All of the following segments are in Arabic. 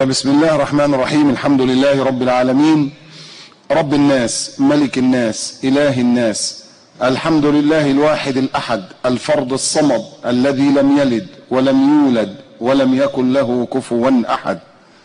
بسم الله الرحمن الرحيم. الحمد لله رب العالمين، رب الناس، ملك الناس، إله الناس. الحمد لله الواحد الأحد الفرد الصمد الذي لم يلد ولم يولد ولم يكن له كفوا أحد.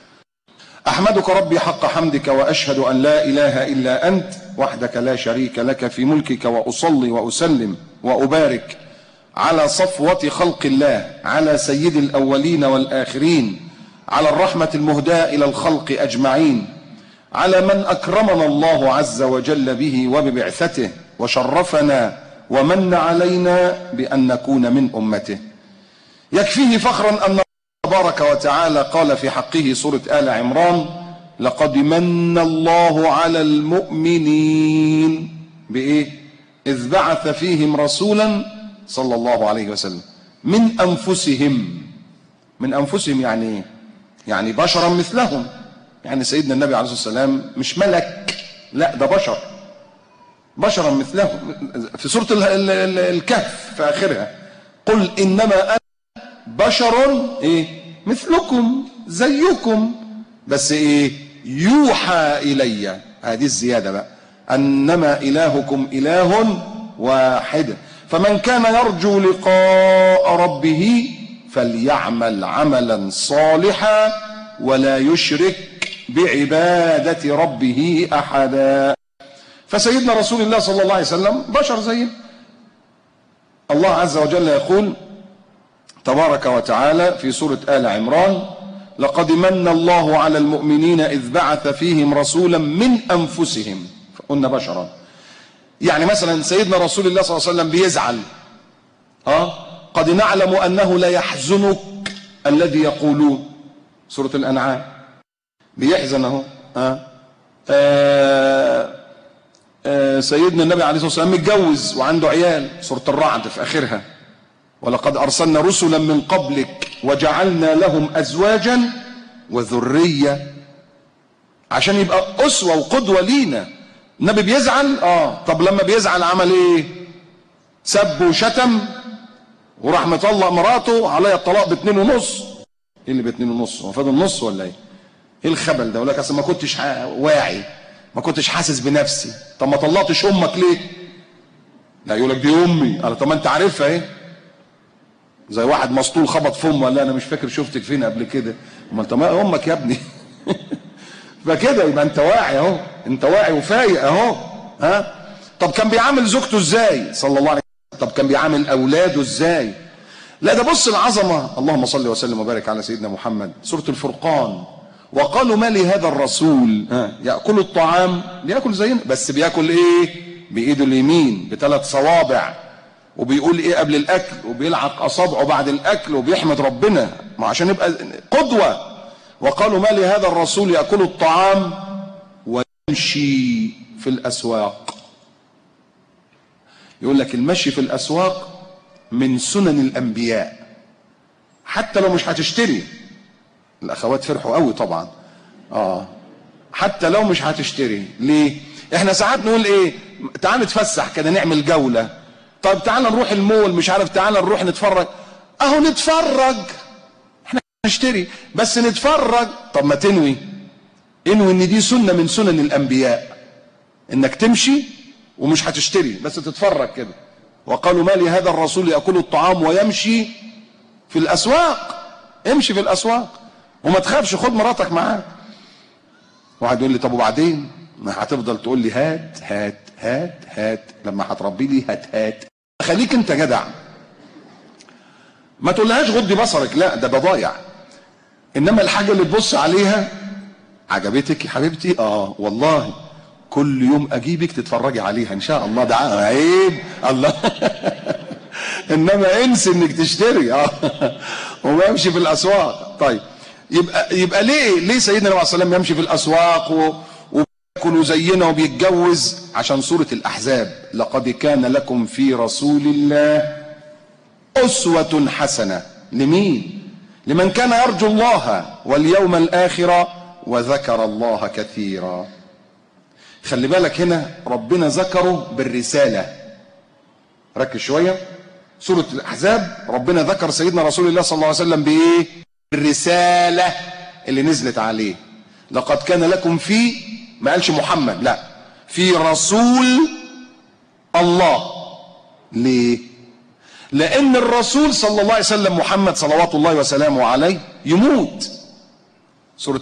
أحمدك ربي حق حمدك، وأشهد أن لا إله إلا أنت وحدك لا شريك لك في ملكك، وأصلي وأسلم وأبارك على صفوة خلق الله، على سيد الأولين والآخرين، على الرحمة المهداة إلى الخلق أجمعين، على من أكرمنا الله عز وجل به وببعثته، وشرفنا ومن علينا بأن نكون من أمته. يكفيه فخرا أن تبارك وتعالى قال في حقه سورة آل عمران: لقد من الله على المؤمنين بإيه؟ إذ بعث فيهم رسولا صلى الله عليه وسلم من أنفسهم. من أنفسهم يعني إيه؟ يعني بشرا مثلهم. يعني سيدنا النبي عليه الصلاة والسلام مش ملك، لا ده بشرا مثلهم. في سورة الكهف في آخرها: قل إنما أنا بشر إيه؟ مثلكم زيكم، بس إيه؟ يوحى إلي. هذه الزيادة بقى: أنما إلهكم إله واحد، فمن كان يرجو لقاء ربه فليعمل عملا صالحا ولا يشرك بعبادة ربه أحدا. فسيدنا رسول الله صلى الله عليه وسلم بشر زينا. الله عز وجل يقول تبارك وتعالى في سورة آل عمران: لقد من الله على المؤمنين إذ بعث فيهم رسولا من أنفسهم. فقلنا بشرا. يعني مثلا سيدنا رسول الله صلى الله عليه وسلم بيزعل، قد نعلم أنه لا يحزنك الذي يقولون. سورة الأنعام بيحزن اهو. سيدنا النبي عليه الصلاة والسلام متجوز وعنده عيال. سورة الرعد في آخرها: ولقد أرسلنا رسلا من قبلك وجعلنا لهم أزواجا وذرية، عشان يبقى أسوة وقدوة لينا. النبي بيزعل. طب لما بيزعل عمل ايه؟ سب وشتم وراح مطلق مراته عليا الطلاق ب2.5. ايه اللي ب2.5؟ هو فاضل نص ولا ايه؟ ايه الخبل ده؟ يقول لك اصل ما كنتش واعي، ما كنتش حاسس بنفسي. طب ما طلقتش امك ليه؟ لا، يقول لك دي امي. قال طب ما انت عارفها ايه؟ زي واحد مسطول خبط في امه، ولا انا مش فاكر شفتك فين قبل كده. ما انت ما امك يا ابني. فكده يبقى انت واعي اهو، انت واعي وفايق اهو. طب كان بيعامل زوجته ازاي صلى الله عليه وسلم؟ طب كان بيعامل اولاده ازاي؟ لا ده بص العظمه. اللهم صل وسلم وبارك على سيدنا محمد. سوره الفرقان: وقالوا ما لهذا الرسول ياكل الطعام، بياكل زينا بس بياكل ايه؟ بايده اليمين ب3 صوابع، وبيقول ايه قبل الاكل، وبيلعق اصابعه بعد الاكل، وبيحمد ربنا ما عشان يبقى قدوه. وقالوا ما لهذا الرسول ياكل الطعام ويمشي في الاسواق. يقول لك المشي في الاسواق من سنن الانبياء، حتى لو مش هتشتري. الاخوات فرحوا قوي طبعا. حتى لو مش هتشتري. ليه؟ احنا ساعات نقول ايه؟ تعال نتفسح كده، نعمل جوله. طب تعال نروح المول، مش عارف، تعال نروح نتفرج. اهو نتفرج، احنا نشتري بس نتفرج. طب ما انوي ان دي سنه من سنن الانبياء، انك تمشي ومش هتشتري بس تتفرج كده. وقالوا ما لهذا الرسول ياكل الطعام ويمشي في الاسواق. امشي في الاسواق وما تخافش، خد مراتك معاك. واحد يقول لي طب وبعدين؟ ما هتفضل تقول لي هات هات هات هات. لما هتربي لي هات. خليك انت جدع، ما تقولهاش غضي بصرك، لا ده بضايع. انما الحاجه اللي تبص عليها عجبتك يا حبيبتي، والله كل يوم اجيبك تتفرجي عليها ان شاء الله. ده عيب الله. انما انسى انك تشتري وما يمشي في الاسواق. طيب يبقى ليه سيدنا النبي عليه الصلاه والسلام يمشي في الاسواق وبياكل زينا وبيتجوز؟ عشان سوره الاحزاب: لقد كان لكم في رسول الله اسوه حسنه. لمين؟ لمن كان يرجو الله واليوم الاخر وذكر الله كثيرا. خلي بالك هنا ربنا ذكره بالرساله. ركز شويه. سوره الاحزاب ربنا ذكر سيدنا رسول الله صلى الله عليه وسلم بايه؟ الرساله. اللي نزلت عليه. لقد كان لكم في، ما قالش محمد، لا، في رسول الله. ليه؟ لان الرسول صلى الله عليه وسلم محمد صلوات الله وسلامه عليه يموت. سورة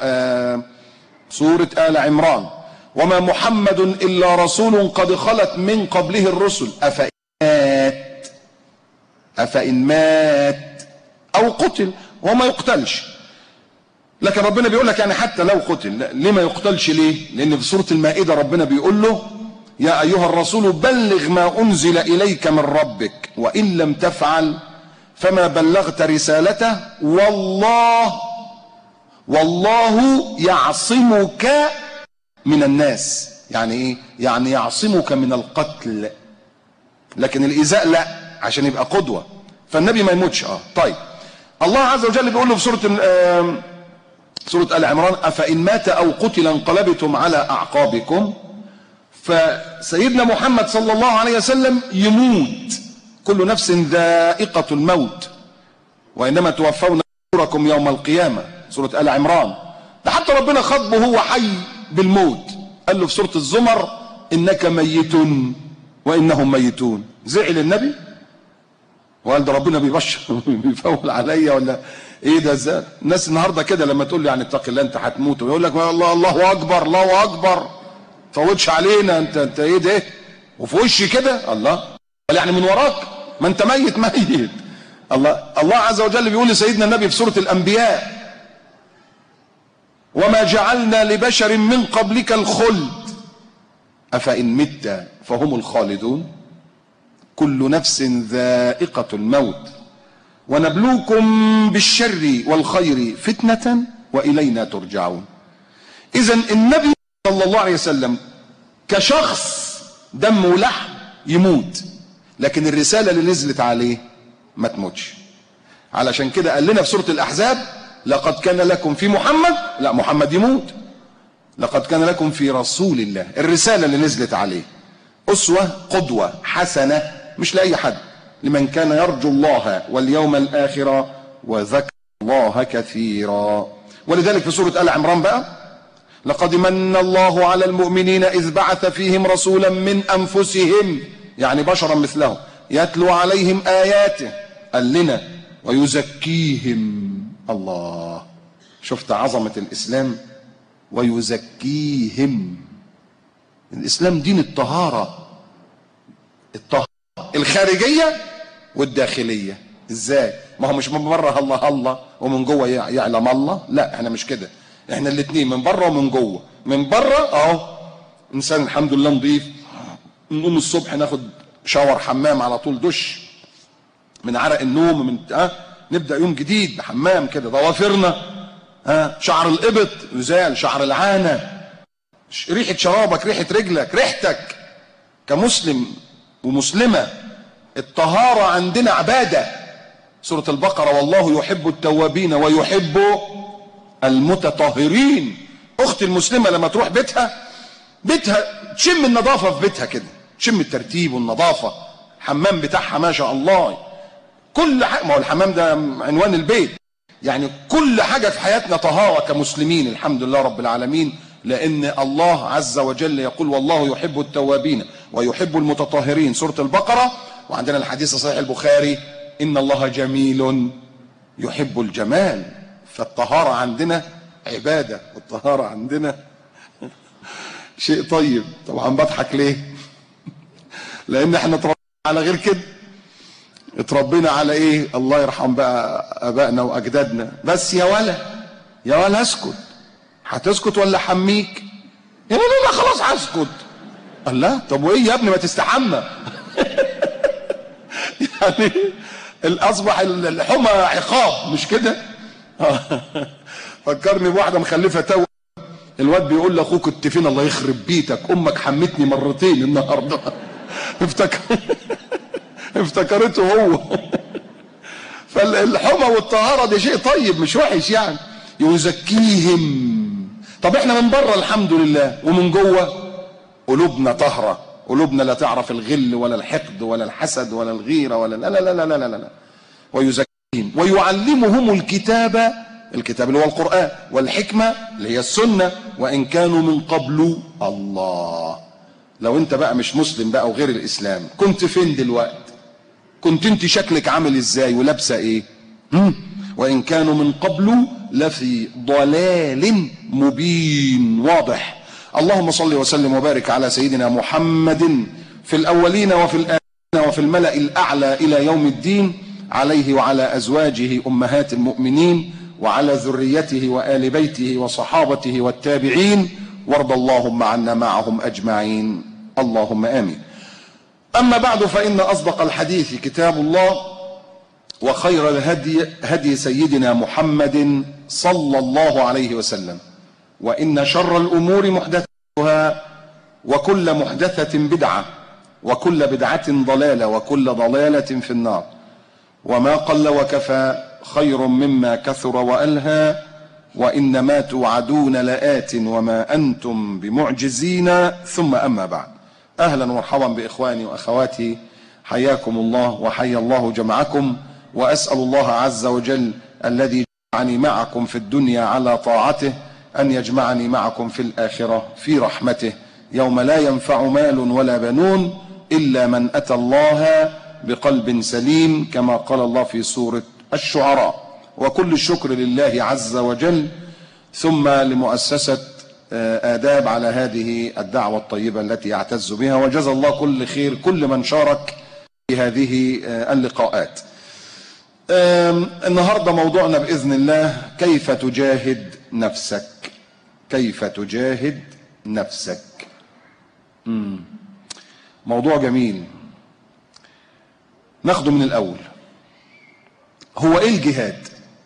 آل عمران: وما محمد إلا رسول قد خلت من قبله الرسل أفإن مات أو قتل. وما يقتلش، لكن ربنا بيقول لك يعني حتى لو قتل ليه ما يقتلش؟ ليه؟ لأن في سورة المائدة ربنا بيقول له: يا أيها الرسول بلغ ما أنزل إليك من ربك وإن لم تفعل فما بلغت رسالته والله يعصمك من الناس. يعني ايه؟ يعني يعصمك من القتل، لكن الايذاء لا، عشان يبقى قدوه. فالنبي ما يموتش. طيب، الله عز وجل بيقول له في سوره ال عمران: افان مات او قتل انقلبتم على اعقابكم. فسيدنا محمد صلى الله عليه وسلم يموت. كل نفس ذائقه الموت وانما توفون اجوركم يوم القيامه. سوره ال عمران. ده حتى ربنا خاطبه هو حي بالموت، قال له في سوره الزمر: انك ميت وانهم ميتون. زعل النبي وقال ده ربنا بيبشر بيفول عليا ولا ايه ده؟ ازاي الناس النهارده كده لما تقول له يعني اتق الله انت هتموت، ويقول لك الله اكبر الله اكبر، تفوتش علينا انت ايه ده؟ وفي وشي كده الله، يعني من وراك ما انت ميت. الله عز وجل بيقول لسيدنا النبي في سوره الانبياء: وما جعلنا لبشر من قبلك الخلد أفإن مت فهم الخالدون كل نفس ذائقة الموت ونبلوكم بالشر والخير فتنة وإلينا ترجعون. إذن النبي صلى الله عليه وسلم كشخص دم ولحم يموت، لكن الرسالة اللي نزلت عليه ما تموتش. علشان كده قال لنا في سورة الأحزاب: لقد كان لكم في محمد، لا محمد يموت، لقد كان لكم في رسول الله، الرسالة اللي نزلت عليه، أسوة قدوة حسنة، مش لأي حد، لمن كان يرجو الله واليوم الآخر وذكر الله كثيرا. ولذلك في سورة آل عمران بقى: لقد من الله على المؤمنين إذ بعث فيهم رسولا من أنفسهم، يعني بشرا مثلهم، يتلو عليهم آياته، قال لنا ويزكيهم. الله، شفت عظمة الإسلام؟ ويزكيهم. الإسلام دين الطهارة الخارجية والداخلية. ازاي؟ ما هو مش من بره الله ومن جوه يعلم الله، لا احنا مش كده، احنا الاثنين من بره ومن جوه. من بره اهو انسان الحمد لله نضيف، نقوم الصبح ناخد شاور حمام على طول، دش من عرق النوم، من نبدا يوم جديد بحمام كده، ضوافرنا شعر الابط يزال، شعر العانه، ريحه شرابك، ريحه رجلك، ريحتك كمسلم ومسلمه. الطهاره عندنا عباده. سوره البقره: والله يحب التوابين ويحب المتطهرين. اختي المسلمه لما تروح بيتها تشم النظافه في بيتها كده، تشم الترتيب والنظافه، الحمام بتاعها ما شاء الله، كل حاجه، ما هو الحمام ده عنوان البيت، يعني كل حاجه في حياتنا طهاره كمسلمين الحمد لله رب العالمين، لان الله عز وجل يقول: والله يحب التوابين ويحب المتطهرين، سوره البقره. وعندنا الحديث صحيح البخاري: ان الله جميل يحب الجمال. فالطهاره عندنا عباده، والطهاره عندنا شيء طيب. طبعا بضحك ليه؟ لان احنا اتربينا على غير كده، اتربينا على ايه؟ الله يرحم بقى ابائنا واجدادنا: بس يا ولا اسكت، هتسكت ولا حميك؟ يا لا خلاص هسكت. الله، طب وايه يا ابني ما تستحمى؟ يعني الاصبح الحمى عقاب، مش كده؟ فكرني بواحده مخلفه تو، الواد بيقول لاخوك: كنت فين؟ الله يخرب بيتك، امك حمتني مرتين النهارده. افتكرته هو. فالحمى والطهاره دي شيء طيب مش وحش يعني. يزكيهم. طب احنا من بره الحمد لله، ومن جوه قلوبنا طهره، قلوبنا لا تعرف الغل ولا الحقد ولا الحسد ولا الغيره ولا لا لا لا لا لا لا. ويزكيهم ويعلمهم الكتاب الكتاب اللي هو القرآن، والحكمة اللي هي السنة، وإن كانوا من قبل. الله، لو انت بقى مش مسلم بقى وغير الإسلام كنت فين دلوقتي؟ كنت انت شكلك عامل ازاي ولابسة ايه؟ وإن كانوا من قبل لفي ضلال مبين واضح. اللهم صل وسلم وبارك على سيدنا محمد في الأولين وفي الآخرين وفي الملأ الأعلى إلى يوم الدين، عليه وعلى أزواجه أمهات المؤمنين وعلى ذريته وآل بيته وصحابته والتابعين، وارض اللهم عنا معهم أجمعين، اللهم آمين. أما بعد، فإن أصدق الحديث كتاب الله، وخير الهدي هدي سيدنا محمد صلى الله عليه وسلم، وإن شر الأمور محدثاتها، وكل محدثة بدعة، وكل بدعة ضلالة، وكل ضلالة في النار. وما قل وكفى خير مما كثر وألهى، وإنما توعدون لآت وما أنتم بمعجزين. ثم أما بعد، أهلا ومرحبا بإخواني وأخواتي، حياكم الله وحيا الله جمعكم، وأسأل الله عز وجل الذي جمعني معكم في الدنيا على طاعته أن يجمعني معكم في الآخرة في رحمته، يوم لا ينفع مال ولا بنون إلا من أتى الله بقلب سليم، كما قال الله في سورة الشعراء. وكل الشكر لله عز وجل، ثم لمؤسسة آداب على هذه الدعوة الطيبة التي يعتز بها، وجزا الله كل خير كل من شارك في هذه اللقاءات. النهاردة موضوعنا بإذن الله كيف تجاهد نفسك. كيف تجاهد نفسك. موضوع جميل. ناخده من الأول. هو إيه الجهاد؟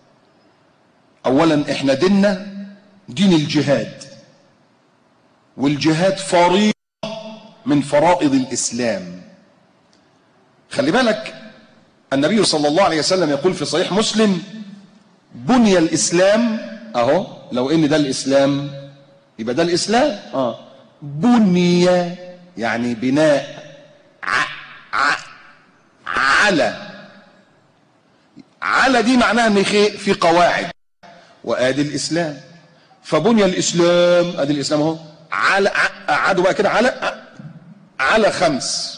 أولا إحنا ديننا دين الجهاد، والجهاد فريضة من فرائض الإسلام. خلي بالك، النبي صلى الله عليه وسلم يقول في صحيح مسلم: بني الإسلام، أهو لو إن ده الإسلام يبقى ده الإسلام. بني يعني بناء على دي معناها ان في قواعد، وادي الاسلام. فبني الاسلام، ادي الاسلام اهو، على قعدوا بقى كده على 5،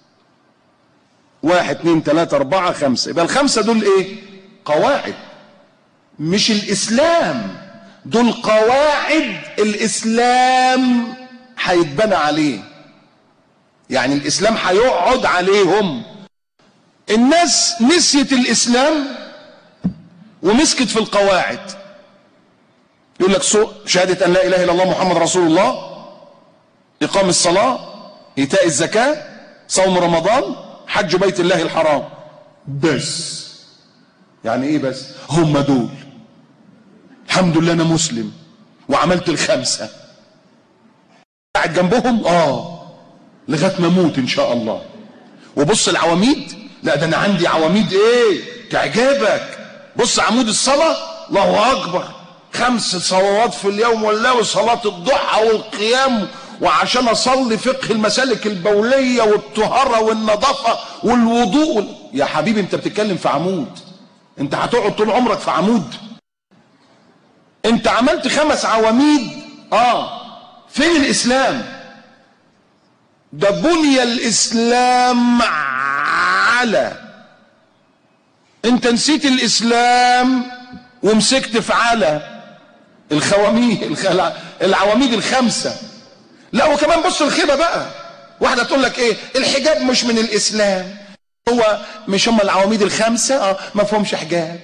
1 2 3 4 5. يبقى ال5 دول ايه؟ قواعد، مش الاسلام، دول قواعد الاسلام هيتبنى عليه، يعني الاسلام هيقعد عليهم. الناس نسيت الاسلام ومسكت في القواعد. يقول لك شهادة ان لا اله الا الله محمد رسول الله، اقام الصلاة، ايتاء الزكاة، صوم رمضان، حج بيت الله الحرام. بس يعني ايه بس؟ هم دول. الحمد لله انا مسلم وعملت ال5، قاعد جنبهم لغايه ما اموت ان شاء الله. وبص العواميد، لا ده انا عندي عواميد ايه تعجبك. بص عمود الصلاه، الله اكبر، 5 صلوات في اليوم والله، وصلاه الضحى والقيام، وعشان اصلي فقه المسالك البوليه والطهاره والنظافه والوضوء. يا حبيبي انت بتتكلم في عمود، انت هتقعد طول عمرك في عمود؟ انت عملت 5 عواميد. فين الاسلام؟ ده بني الاسلام على. انت نسيت الاسلام ومسكت في على العواميد ال5. لا وكمان بص الخيبه بقى، واحده تقول لك ايه؟ الحجاب مش من الاسلام. هو مش هم العواميد ال5 ما فيهمش حجاب؟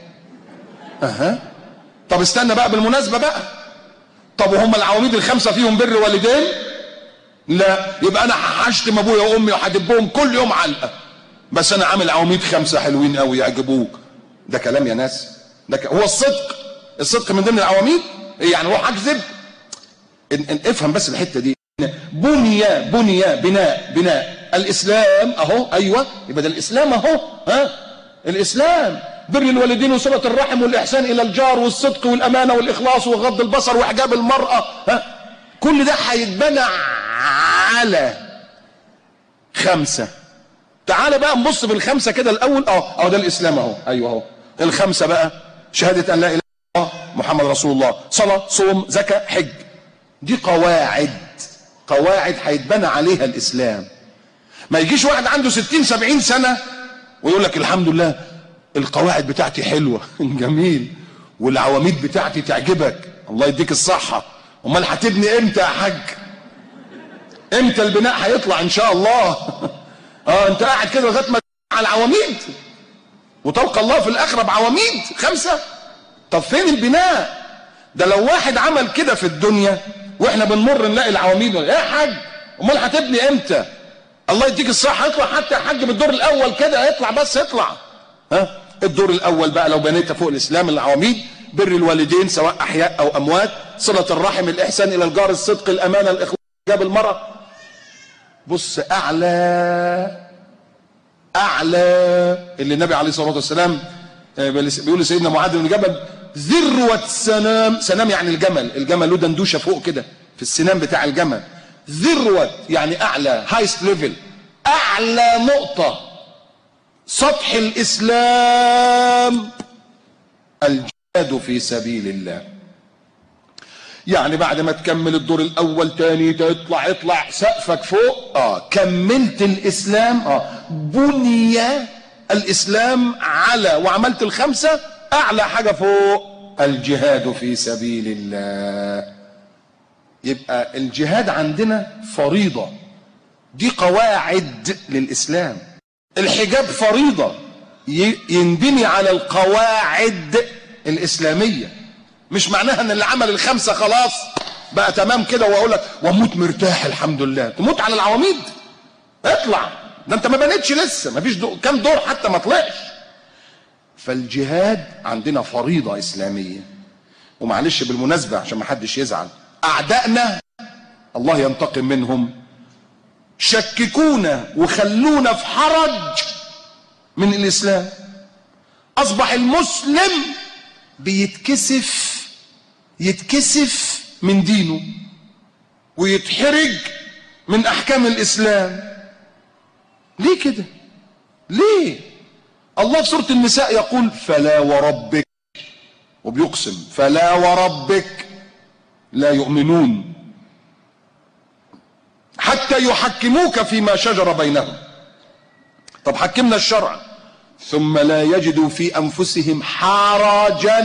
طب استنى بقى بالمناسبه بقى، طب وهم العواميد ال5 فيهم بر والدين؟ لا، يبقى انا هشتم ابويا وامي وهدبهم كل يوم علقه، بس انا عامل عواميد 5 حلوين قوي يعجبوك. ده كلام يا ناس؟ هو الصدق من ضمن العواميد؟ ايه يعني روح اكذب؟ افهم بس الحته دي. بني بناء الاسلام اهو. ايوه، يبقى ده الاسلام اهو. الاسلام بر الوالدين وصله الرحم والاحسان الى الجار والصدق والامانه والاخلاص وغض البصر وحجاب المراه. كل ده هيتبنى على 5. تعال بقى نبص بالخمسه كده الاول. ده الاسلام اهو. ايوه اهو ال5 بقى: شهاده ان لا اله الا الله محمد رسول الله، صلاة، صوم، زكاة، حج. دي قواعد هيتبنى عليها الإسلام. ما يجيش واحد عنده 60 70 سنة ويقول لك الحمد لله القواعد بتاعتي حلوة جميل، والعواميد بتاعتي تعجبك، الله يديك الصحة، امال هتبني امتى يا حاج؟ امتى البناء هيطلع ان شاء الله؟ انت قاعد كده لغايه ما على العواميد وتلقى الله في الاخره بعواميد 5. طب فين البناء؟ ده لو واحد عمل كده في الدنيا واحنا بنمر نلاقي العواميد، يا حاج امال هتبني امتى؟ الله يديك الصحه، يطلع حتى يا حاج من الدور الاول كده، يطلع بس يطلع. الدور الاول بقى لو بنيت فوق الاسلام العواميد: بر الوالدين سواء احياء او اموات، صله الرحم، الاحسان الى الجار، الصدق، الامانه، الاخلاص، جاب المرأة. بص اعلى اللي النبي عليه الصلاه والسلام بيقول لسيدنا معاذ بن جبل: ذروه سنام يعني الجمل له دندوشه فوق كده في السنام بتاع الجمل. ذروه يعني اعلى، هايست ليفل، اعلى نقطه سطح الاسلام الجهاد في سبيل الله. يعني بعد ما تكمل الدور الاول تاني تطلع سقفك فوق، كملت الاسلام، بني الاسلام على، وعملت 5، اعلى حاجة فوق الجهاد في سبيل الله. يبقى الجهاد عندنا فريضة، دي قواعد للاسلام. الحجاب فريضة ينبني على القواعد الاسلامية، مش معناها ان اللي عمل 5 خلاص بقى تمام كده واقول لك واموت مرتاح الحمد لله. تموت على العواميد؟ اطلع، ده انت ما بنيتش لسه، ما فيش كام دور حتى ما طلعش. فالجهاد عندنا فريضة اسلامية. ومعلش بالمناسبة عشان ما حدش يزعل، اعدائنا الله ينتقم منهم شككونا وخلونا في حرج من الاسلام. اصبح المسلم يتكسف من دينه ويتحرج من احكام الاسلام. ليه كده؟ ليه؟ الله في سورة النساء يقول: فلا وربك، وبيقسم فلا وربك لا يؤمنون حتى يحكموك فيما شجر بينهم. طب حكمنا الشرع، ثم لا يجدوا في انفسهم حرجا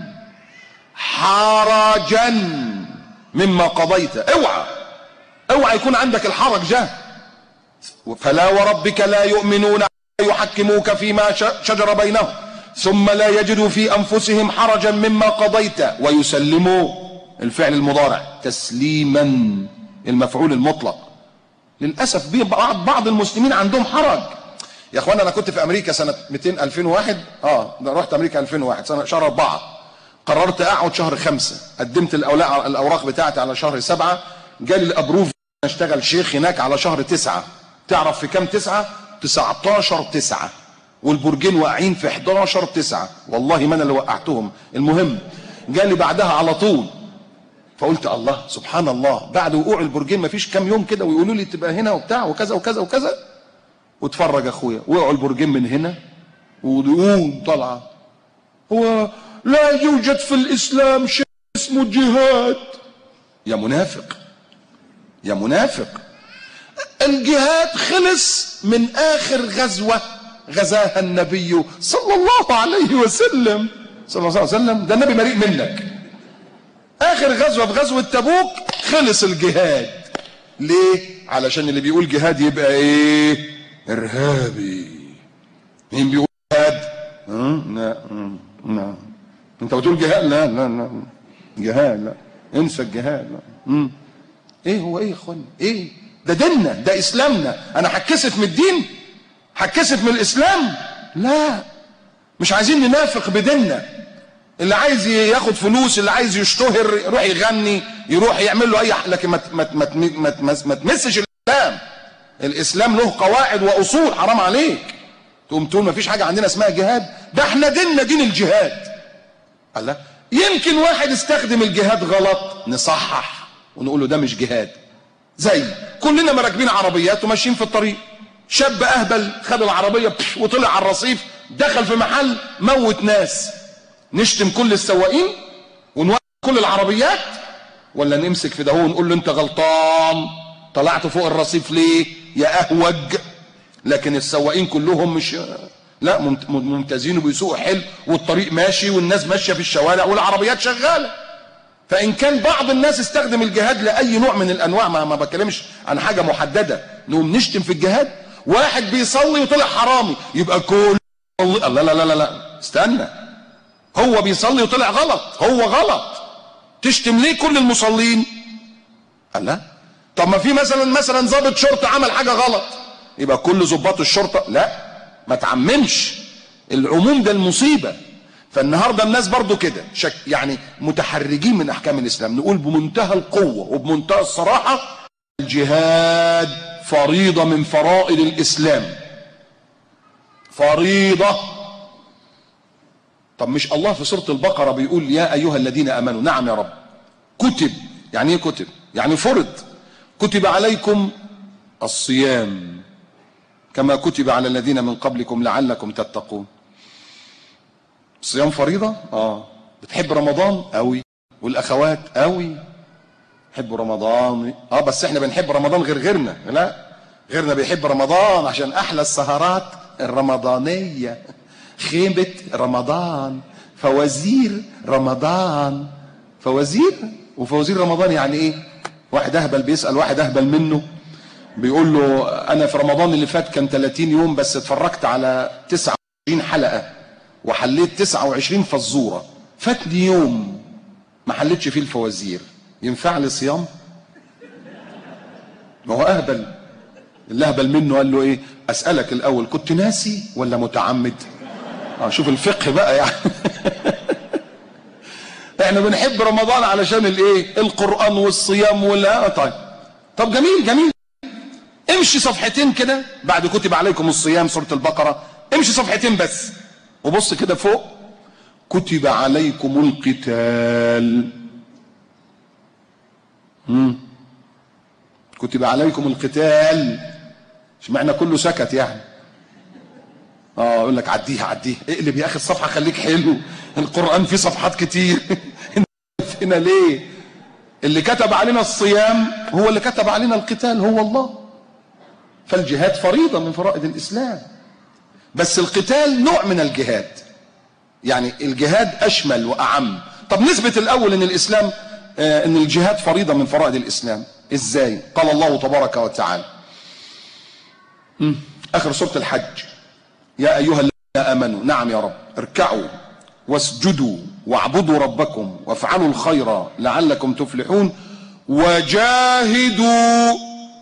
مما قضيت. اوعى يكون عندك الحرج ده. فلا وربك لا يؤمنون حتى يحكموك فيما شجر بينهم ثم لا يجدوا في انفسهم حرجا مما قضيت ويسلموا، الفعل المضارع، تسليما المفعول المطلق. للاسف بعض المسلمين عندهم حرج. يا اخوانا انا كنت في امريكا سنه 2001، رحت امريكا 2001 سنه شهر 4، قررت اقعد شهر 5، قدمت الاوراق بتاعتي على شهر 7، جالي الابروف اشتغل شيخ هناك على شهر 9. تعرف في كام 9؟ 19/9، والبرجين واقعين في 11/9، والله ما انا اللي وقعتهم. المهم جالي بعدها على طول، فقلت الله سبحان الله، بعد وقوع البرجين ما فيش كام يوم كده ويقولوا لي تبقى هنا وبتاع وكذا وكذا وكذا. واتفرج اخويا، وقعوا البرجين من هنا ودقون طالعه. هو لا يوجد في الاسلام شيء اسمه جهاد. يا منافق يا منافق، الجهاد خلص من اخر غزوه غزاها النبي صلى الله عليه وسلم. صلى الله عليه وسلم، ده النبي بريء منك. اخر غزوه في غزوه تبوك خلص الجهاد. ليه؟ علشان اللي بيقول جهاد يبقى ايه؟ ارهابي. مين بيقول جهاد؟ لا انت بتقول جهاد؟ لا جهاد لا، انسى الجهاد لا. ايه هو ايه يا اخواني؟ ايه ده؟ ديننا، ده اسلامنا. انا هتكسف من الدين؟ هتكسف من الاسلام؟ لا، مش عايزين ننافق بديننا. اللي عايز ياخد فلوس، اللي عايز يشتهر، يروح يغني، يروح يعمل له اي حاجه، لكن ما تمسش الاسلام. الاسلام له قواعد واصول، حرام عليك تقوم تقول ما فيش حاجه عندنا اسمها جهاد. ده احنا ديننا دين الجهاد. الله، يمكن واحد استخدم الجهاد غلط، نصحح ونقول له ده مش جهاد. زي كلنا راكبين عربيات وماشيين في الطريق، شاب اهبل خد العربيه وطلع على الرصيف، دخل في محل موت ناس. نشتم كل السواقين؟ ونوقف كل العربيات، ولا نمسك في ده ونقول له انت غلطان، طلعت فوق الرصيف ليه يا اهوج؟ لكن السواقين كلهم مش لا ممتازين وبيسوقوا حلو، والطريق ماشي والناس ماشيه في الشوارع والعربيات شغاله. فان كان بعض الناس استخدم الجهاد لاي نوع من الانواع، ما بتكلمش عن حاجه محدده، نقوم نشتم في الجهاد. واحد بيصلي وطلع حرامي يبقى كل لا لا لا لا استنى، هو بيصلي وطلع غلط، هو غلط، تشتم ليه كل المصلين؟ قال لا. طب ما في مثلا ضابط شرطه عمل حاجه غلط، يبقى كل ضباط الشرطه؟ لا، ما تعممش، العموم ده المصيبه. فالنهارده الناس برضو كده يعني متحرجين من احكام الاسلام. نقول بمنتهى القوه وبمنتهى الصراحه: الجهاد فريضه من فرائض الاسلام، فريضه. طب مش الله في سوره البقره بيقول يا ايها الذين امنوا؟ نعم يا رب. كتب، يعني ايه كتب؟ يعني فرض. كتب عليكم الصيام كما كتب على الذين من قبلكم لعلكم تتقون. الصيام فريضة؟ بتحب رمضان؟ قوي. والاخوات قوي يحبوا رمضان. بس احنا بنحب رمضان غير غيرنا. لا، غيرنا بيحب رمضان عشان احلى السهرات الرمضانية، خيمة رمضان، فوازير رمضان. فوازير وفوازير رمضان يعني ايه؟ واحد اهبل بيسأل واحد اهبل منه، بيقول له انا في رمضان اللي فات كان 30 يوم بس اتفرجت على 29 حلقة وحليت 29 فزورة، فاتني يوم ما حليتش فيه الفوازير، ينفع لي صيام؟ ما هو اهبل. اللي اهبل منه قال له ايه؟ اسألك الاول كنت ناسي ولا متعمد؟ شوف الفقه بقى يعني. احنا بنحب رمضان علشان الايه؟ القرآن والصيام ولا طب جميل جميل. امشي صفحتين كده بعد كتب عليكم الصيام سورة البقرة، امشي صفحتين بس وبص كده فوق: كتب عليكم القتال. كتب عليكم القتال، اشمعنى كله سكت يعني؟ يقول لك عديها عديها، اقلب يا اخي الصفحه خليك حلو، القرآن فيه صفحات كتير. هنا ليه؟ اللي كتب علينا الصيام هو اللي كتب علينا القتال، هو الله. فالجهاد فريضة من فرائض الإسلام، بس القتال نوع من الجهاد، يعني الجهاد أشمل وأعم. طب نثبت الأول إن الإسلام إن الجهاد فريضة من فرائض الإسلام إزاي؟ قال الله تبارك وتعالى آخر سورة الحج: يا أيها الذين آمنوا، نعم يا رب، اركعوا واسجدوا واعبدوا ربكم وافعلوا الخير لعلكم تفلحون وجاهدوا.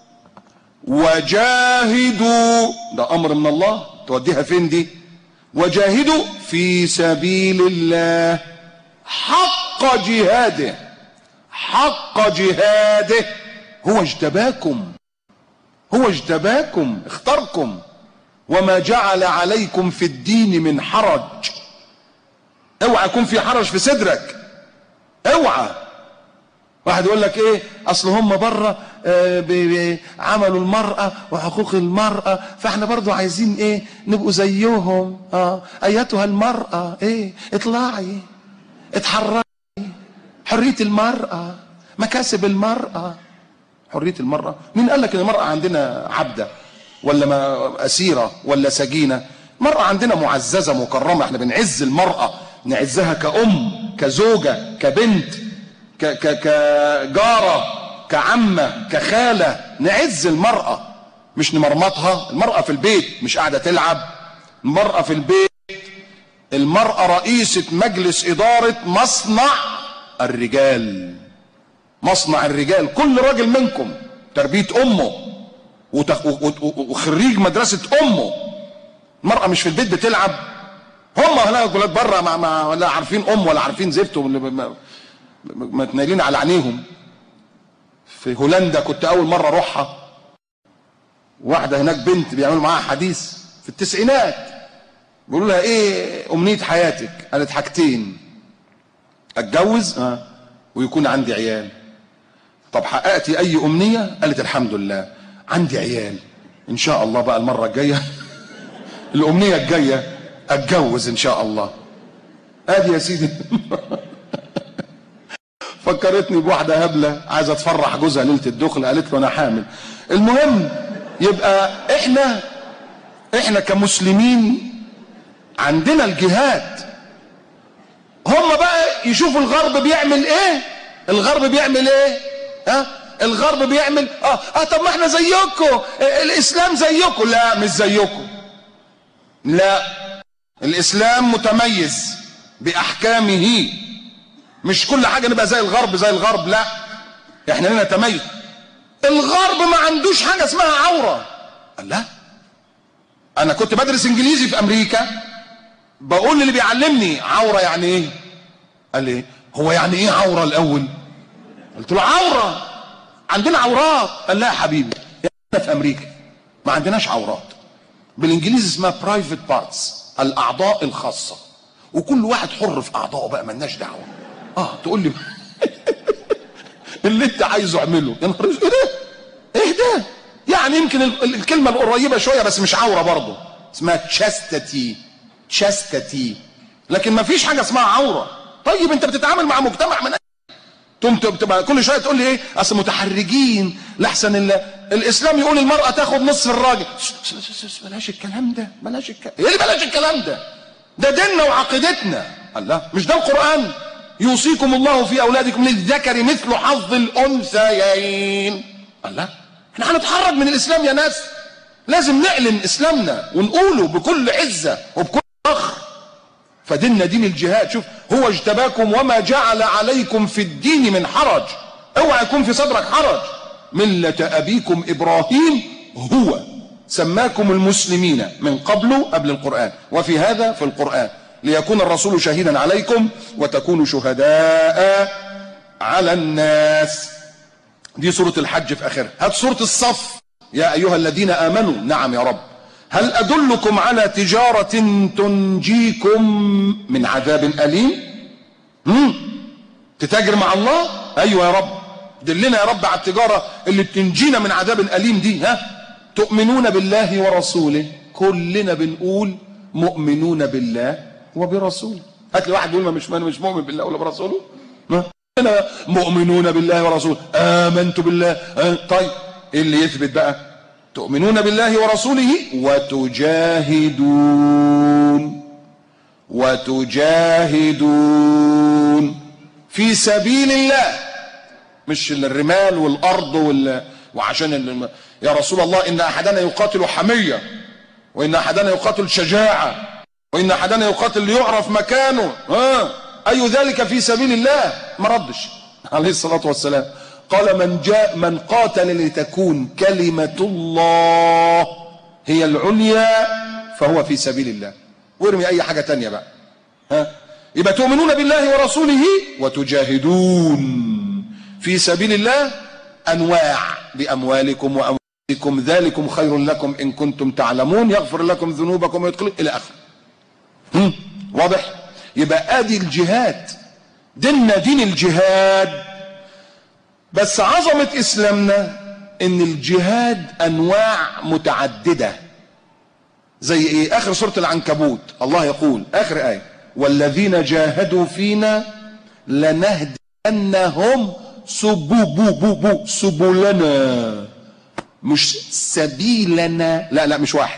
وجاهدوا ده امر من الله، توديها فين دي؟ وجاهدوا في سبيل الله حق جهاده. حق جهاده. هو اجتباكم، هو اجتباكم، اختاركم. وما جعل عليكم في الدين من حرج. اوعى يكون في حرج في صدرك، اوعى. واحد يقول لك ايه؟ اصل هم بره عملوا المرأة وحقوق المرأة، فاحنا برضو عايزين ايه؟ نبقوا زيهم. ايتها المرأة ايه؟ اطلعي اتحركي، حرية المرأة، مكاسب المرأة. حرية المرأة؟ مين قال لك ان المرأة عندنا عبدة ولا أسيرة ولا سجينة؟ المرأة عندنا معززة مكرمة، احنا بنعز المرأة، نعزها كأم، كزوجة، كبنت، كجارة، كعمة، كخالة. نعز المرأة مش نمرمطها. المرأة في البيت مش قاعدة تلعب، المرأة في البيت. المرأة رئيسة مجلس إدارة مصنع الرجال، مصنع الرجال. كل راجل منكم تربية أمه وخريج مدرسة أمه. المرأة مش في البيت بتلعب. هم هناك ولاد بره ولا عارفين ولا عارفين زفت، متنايلين على عينيهم. في هولندا كنت اول مره اروحها، واحده هناك بنت بيعملوا معاها حديث في التسعينات، بيقولوا لها ايه امنيه حياتك؟ قالت حاجتين: اتجوز ويكون عندي عيال. طب حققتي اي امنيه؟ قالت الحمد لله عندي عيال، ان شاء الله بقى المره الجايه الامنيه الجايه اتجوز ان شاء الله. ادي يا سيدي. فكرتني بواحده هبله عايزه تفرح جوزها ليله الدخل، قالت له انا حامل. المهم يبقى احنا كمسلمين عندنا الجهاد. هم بقى يشوفوا الغرب بيعمل ايه. الغرب بيعمل ايه؟ الغرب بيعمل طب ما احنا زيكم، الاسلام زيكم. لا مش زيكم، لا، الاسلام متميز باحكامه. مش كل حاجه نبقى زي الغرب، لا، احنا لنا تميز. الغرب ما عندوش حاجه اسمها عوره. لا، انا كنت بدرس انجليزي في امريكا، بقول اللي بيعلمني عوره يعني ايه. قال لي هو يعني ايه عوره الاول؟ قلت له عوره عندنا عورات. قال لا يا حبيبي، احنا في امريكا ما عندناش عورات، بالانجليزي اسمها برايفت بارتس، الاعضاء الخاصه، وكل واحد حر في اعضائه بقى، مالناش دعوه. تقول لي اللي انت عايزه اعمله. يا نهار ايه ده؟ ايه ده؟ يعني يمكن الكلمه القريبه شويه بس مش عوره برضه، اسمها تشاستتي، لكن ما فيش حاجه اسمها عوره. طيب انت بتتعامل مع مجتمع من تبقى كل شويه تقول لي ايه؟ اصل متحرجين لحسن الاسلام يقول المراه تاخد نصف الراجل. بلاش الكلام ده، بلاش الكلام. ايه اللي بلاش الكلام ده؟ ده ديننا وعقيدتنا. الله، مش ده القرآن؟ يوصيكم الله في اولادكم للذكر مثل حظ الانثيين. الله، احنا هنتحرج من الاسلام يا ناس؟ لازم نعلن اسلامنا ونقوله بكل عزه وبكل فخر. فديننا دين الجهاد. شوف، هو اجتباكم وما جعل عليكم في الدين من حرج. اوعى يكون في صدرك حرج. ملة ابيكم ابراهيم هو سماكم المسلمين من قبل القرآن، وفي هذا في القرآن، ليكون الرسول شهيدا عليكم وتكونوا شهداء على الناس. دي سورة الحج في اخرها. هات سورة الصف. يا ايها الذين امنوا. نعم يا رب. هل ادلكم على تجارة تنجيكم من عذاب اليم؟ تتاجر مع الله؟ ايوه يا رب، دلنا يا رب على التجارة اللي تنجينا من عذاب اليم دي. تؤمنون بالله ورسوله. كلنا بنقول مؤمنون بالله وبرسوله. هات لي واحد يقول ما مش مؤمن بالله ولا برسوله. انا مؤمنون بالله ورسوله، امنت بالله. طيب ايه اللي يثبت بقى؟ تؤمنون بالله ورسوله وتجاهدون في سبيل الله. مش الرمال والارض وعشان يا رسول الله ان احدنا يقاتل حميه، وان احدنا يقاتل شجاعه، وان احدنا يقاتل ليعرف مكانه. اي ذلك في سبيل الله؟ ما ردش عليه الصلاه والسلام. قال من قاتل لتكون كلمه الله هي العليا فهو في سبيل الله. وارمي اي حاجه تانية بقى. يبقى تؤمنون بالله ورسوله وتجاهدون في سبيل الله. انواع: باموالكم واموالكم، ذلكم خير لكم ان كنتم تعلمون، يغفر لكم ذنوبكم ويدخلكم الى اخره. واضح؟ يبقى ادي الجهاد. ديننا دين الجهاد. بس عظمه اسلامنا ان الجهاد انواع متعدده. زي ايه؟ اخر سوره العنكبوت الله يقول اخر ايه: والذين جاهدوا فينا لنهدينهم سبلنا. مش سبيلنا، لا مش واحد،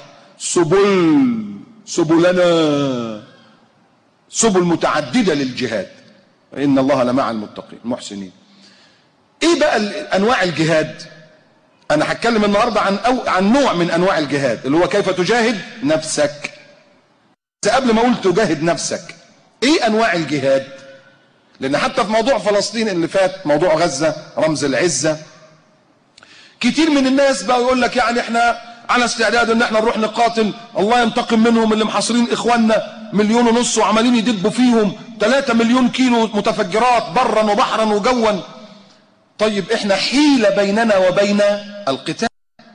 سبلنا، سبل متعدده للجهاد. ان الله لمع المتقين المحسنين. ايه بقى انواع الجهاد؟ انا هتكلم النهارده عن نوع من انواع الجهاد اللي هو كيف تجاهد نفسك. بس قبل ما اقول تجاهد نفسك، ايه انواع الجهاد؟ لان حتى في موضوع فلسطين اللي فات، موضوع غزة رمز العزة، كتير من الناس بقى يقول لك يعني احنا على استعداد ان احنا نروح نقاتل، الله ينتقم منهم اللي محاصرين اخواننا 1.5 مليون وعمالين يدبوا فيهم 3 مليون كيلو متفجرات برا وبحرا وجوا. طيب احنا حيلة بيننا وبين القتال،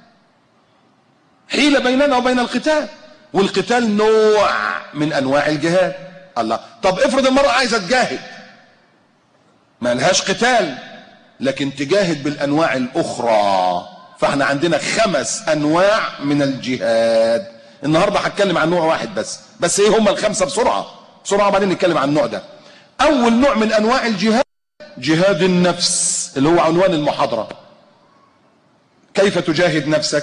حيلة بيننا وبين القتال، والقتال نوع من انواع الجهاد. الله، طب افرض المرأة عايزة تجاهد، ما لهاش قتال لكن تجاهد بالانواع الاخرى. فاحنا عندنا 5 انواع من الجهاد. النهارده هتكلم عن نوع واحد بس ايه هم ال5 بسرعه وبعدين نتكلم عن النوع ده. اول نوع من انواع الجهاد جهاد النفس اللي هو عنوان المحاضرة. كيف تجاهد نفسك؟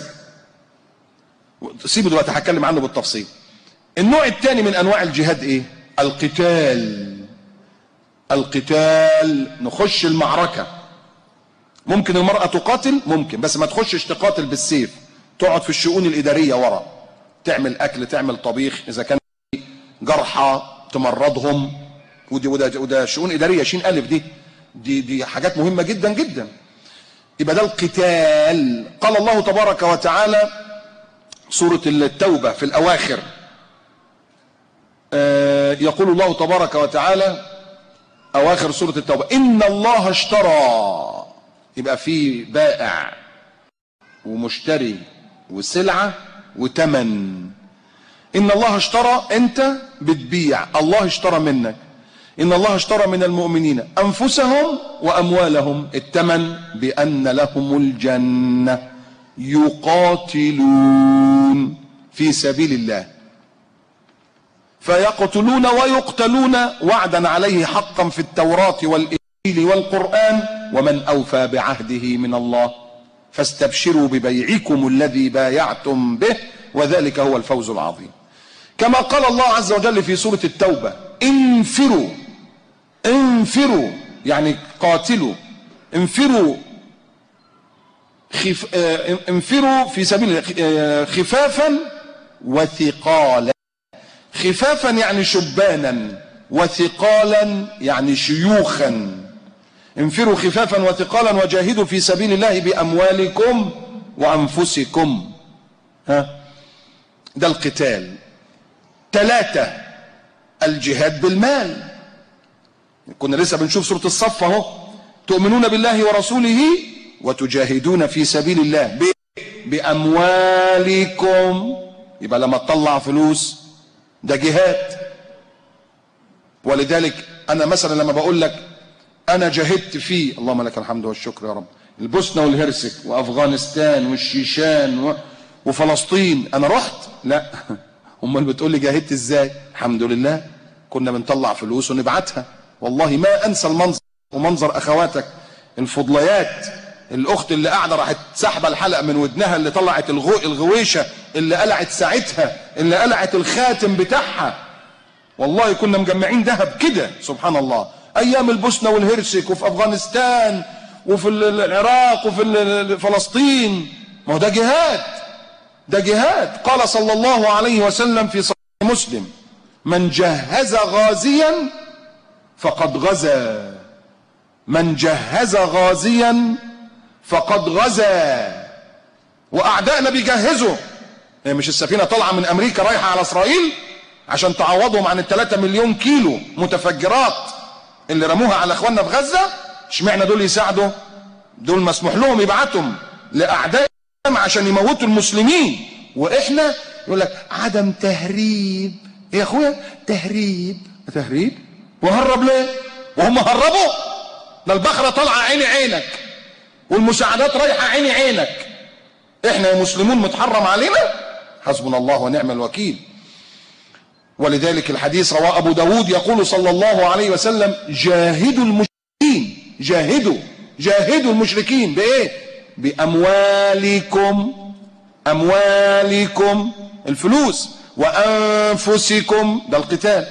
سيبوا دلوقتي هتكلم عنه بالتفصيل. النوع الثاني من انواع الجهاد ايه؟ القتال. القتال، نخش المعركة. ممكن المرأة تقاتل، ممكن، بس ما تخشش تقاتل بالسيف، تقعد في الشؤون الإدارية ورا، تعمل أكل، تعمل طبيخ، إذا كان جرحى تمرضهم، وده شؤون إدارية، شين ألف دي حاجات مهمة جدا جدا. يبقى ده القتال. قال الله تبارك وتعالى سورة التوبة في الأواخر، يقول الله تبارك وتعالى أواخر سورة التوبة: إن الله اشترى. يبقى في بائع ومشتري وسلعة وتمن. إن الله اشترى، أنت بتبيع، الله اشترى منك. إن الله اشترى من المؤمنين أنفسهم وأموالهم، التمن بأن لهم الجنة يقاتلون في سبيل الله فيقتلون ويقتلون وعدا عليه حقا في التوراة والإنجيل والقرآن ومن أوفى بعهده من الله فاستبشروا ببيعكم الذي بايعتم به وذلك هو الفوز العظيم. كما قال الله عز وجل في سورة التوبة: انفروا. انفروا يعني قاتلوا، انفروا انفروا في سبيل خفافا وثقالا. خفافا يعني شبانا، وثقالا يعني شيوخا. انفروا خفافا وثقالا وجاهدوا في سبيل الله بأموالكم وأنفسكم. ده القتال. 3 الجهاد بالمال. كنا لسه بنشوف سورة الصف اهو: تؤمنون بالله ورسوله وتجاهدون في سبيل الله بأموالكم. يبقى لما تطلع فلوس ده جهاد. ولذلك انا مثلا لما بقول لك انا جاهدت في، اللهم لك الحمد والشكر يا رب، البوسنة والهرسك وافغانستان والشيشان وفلسطين، انا رحت؟ لا. امال بتقول لي جاهدت ازاي؟ الحمد لله كنا بنطلع فلوس ونبعتها. والله ما انسى المنظر ومنظر اخواتك الفضليات، الاخت اللي قاعده راحت سحبه الحلقه من ودنها، اللي طلعت الغويشه، اللي قلعت ساعتها، اللي قلعت الخاتم بتاعها. والله كنا مجمعين ذهب كده سبحان الله ايام البوسنه والهرسك وفي افغانستان وفي العراق وفي فلسطين. ما هو ده جهاد، ده جهاد. قال صلى الله عليه وسلم في صحيح مسلم: من جهز غازيا فقد غزا. من جهز غازيا فقد غزا. واعدائنا بيجهزوا. مش السفينه طالعه من امريكا رايحه على اسرائيل عشان تعوضهم عن 3 مليون كيلو متفجرات اللي رموها على اخواننا في غزه؟ اشمعنى دول يساعدوا؟ دول مسموح لهم يبعتهم لاعداء عشان يموتوا المسلمين، واحنا يقول لك عدم تهريب. يا اخويا تهريب وهرب ليه؟ وهم هربوا؟ ده البخره طالعه عيني عينك والمساعدات رايحه عيني عينك. احنا يا مسلمون متحرم علينا؟ حسبنا الله ونعم الوكيل. ولذلك الحديث رواه ابو داود يقول صلى الله عليه وسلم: جاهدوا المشركين. جاهدوا المشركين بايه؟ باموالكم. اموالكم الفلوس، وانفسكم ده القتال،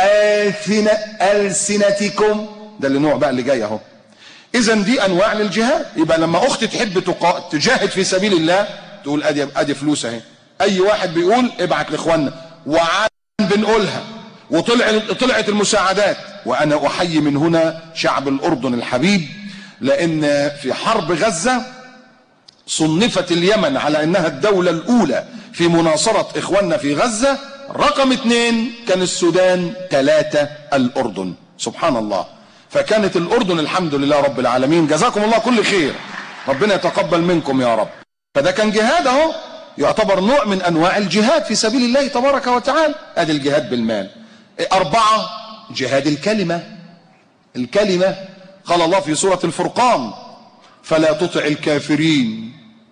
والسنتكم ده اللي نوع بقى اللي جاي اهو. اذا دي انواع للجهاد. يبقى لما اختي تحب تجاهد في سبيل الله تقول ادي فلوس اهي. اي واحد بيقول ابعت لاخواننا، وعاد بنقولها، وطلعت المساعدات. وانا احيي من هنا شعب الاردن الحبيب، لان في حرب غزة صنفت اليمن على انها الدولة الاولى في مناصرة اخواننا في غزة. رقم 2 كان السودان، 3 الاردن. سبحان الله. فكانت الاردن الحمد لله رب العالمين، جزاكم الله كل خير، ربنا يتقبل منكم يا رب. فده كان جهاد اهو، يعتبر نوع من انواع الجهاد في سبيل الله تبارك وتعالى. ادي الجهاد بالمال. 4 جهاد الكلمة. قال الله في سورة الفرقان: فلا تطع الكافرين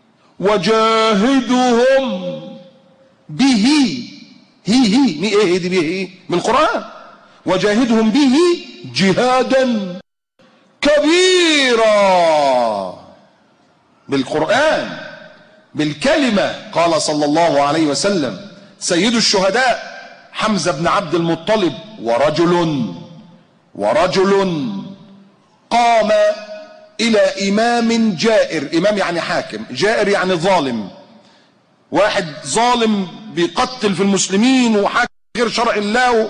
وجاهدهم به. ايه دي به؟ من القرآن. وجاهدهم به جهادا كبيرة بالقرآن بالكلمة. قال صلى الله عليه وسلم: سيد الشهداء حمزة بن عبد المطلب ورجل قام إلى إمام جائر. إمام يعني حاكم، جائر يعني ظالم، واحد ظالم بيقتل في المسلمين وحاكم غير شرع الله،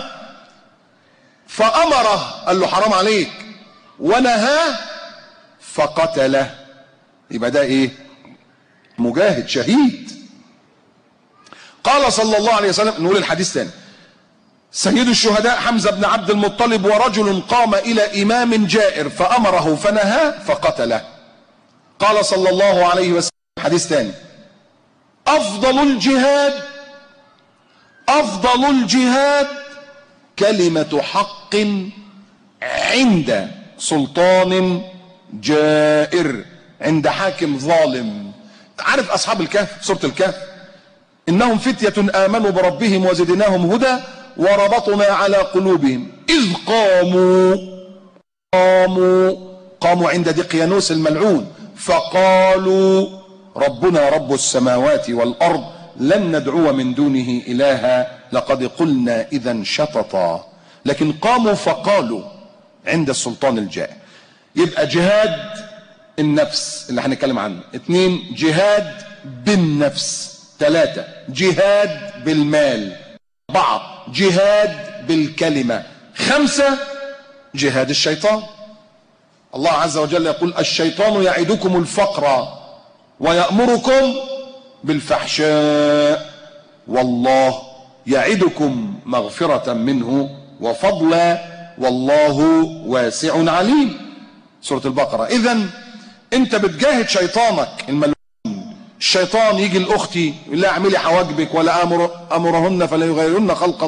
فأمره، قال له حرام عليك، ونهاه فقتله. يبقى ده ايه؟ مجاهد شهيد. قال صلى الله عليه وسلم، نقول الحديث تاني: سيد الشهداء حمزة بن عبد المطلب ورجل قام إلى إمام جائر فأمره فنهاه فقتله. قال صلى الله عليه وسلم، حديث تاني: أفضل الجهاد كلمة حق عند سلطان جائر، عند حاكم ظالم. عارف أصحاب الكهف، سورة الكهف: إنهم فتية آمنوا بربهم وزدناهم هدى وربطنا على قلوبهم إذ قاموا عند دقيانوس الملعون فقالوا ربنا رب السماوات والأرض لن ندعو من دونه إلها لقد قلنا إذا شططا. لكن قاموا فقالوا عند السلطان الجائر. يبقى جهاد النفس اللي هنتكلم عنه. 2 جهاد بالنفس. 3 جهاد بالمال. 4 جهاد بالكلمة. 5 جهاد الشيطان. الله عز وجل يقول: الشيطان يعدكم الفقر ويأمركم بالفحشاء والله يعدكم مغفرة منه وفضلا والله واسع عليم. سورة البقرة. إذن انت بتجاهد شيطانك الملعون. الشيطان يجي لأختي يقول لها اعملي حواجبك ولا أمرهن فلا يغيرن خلق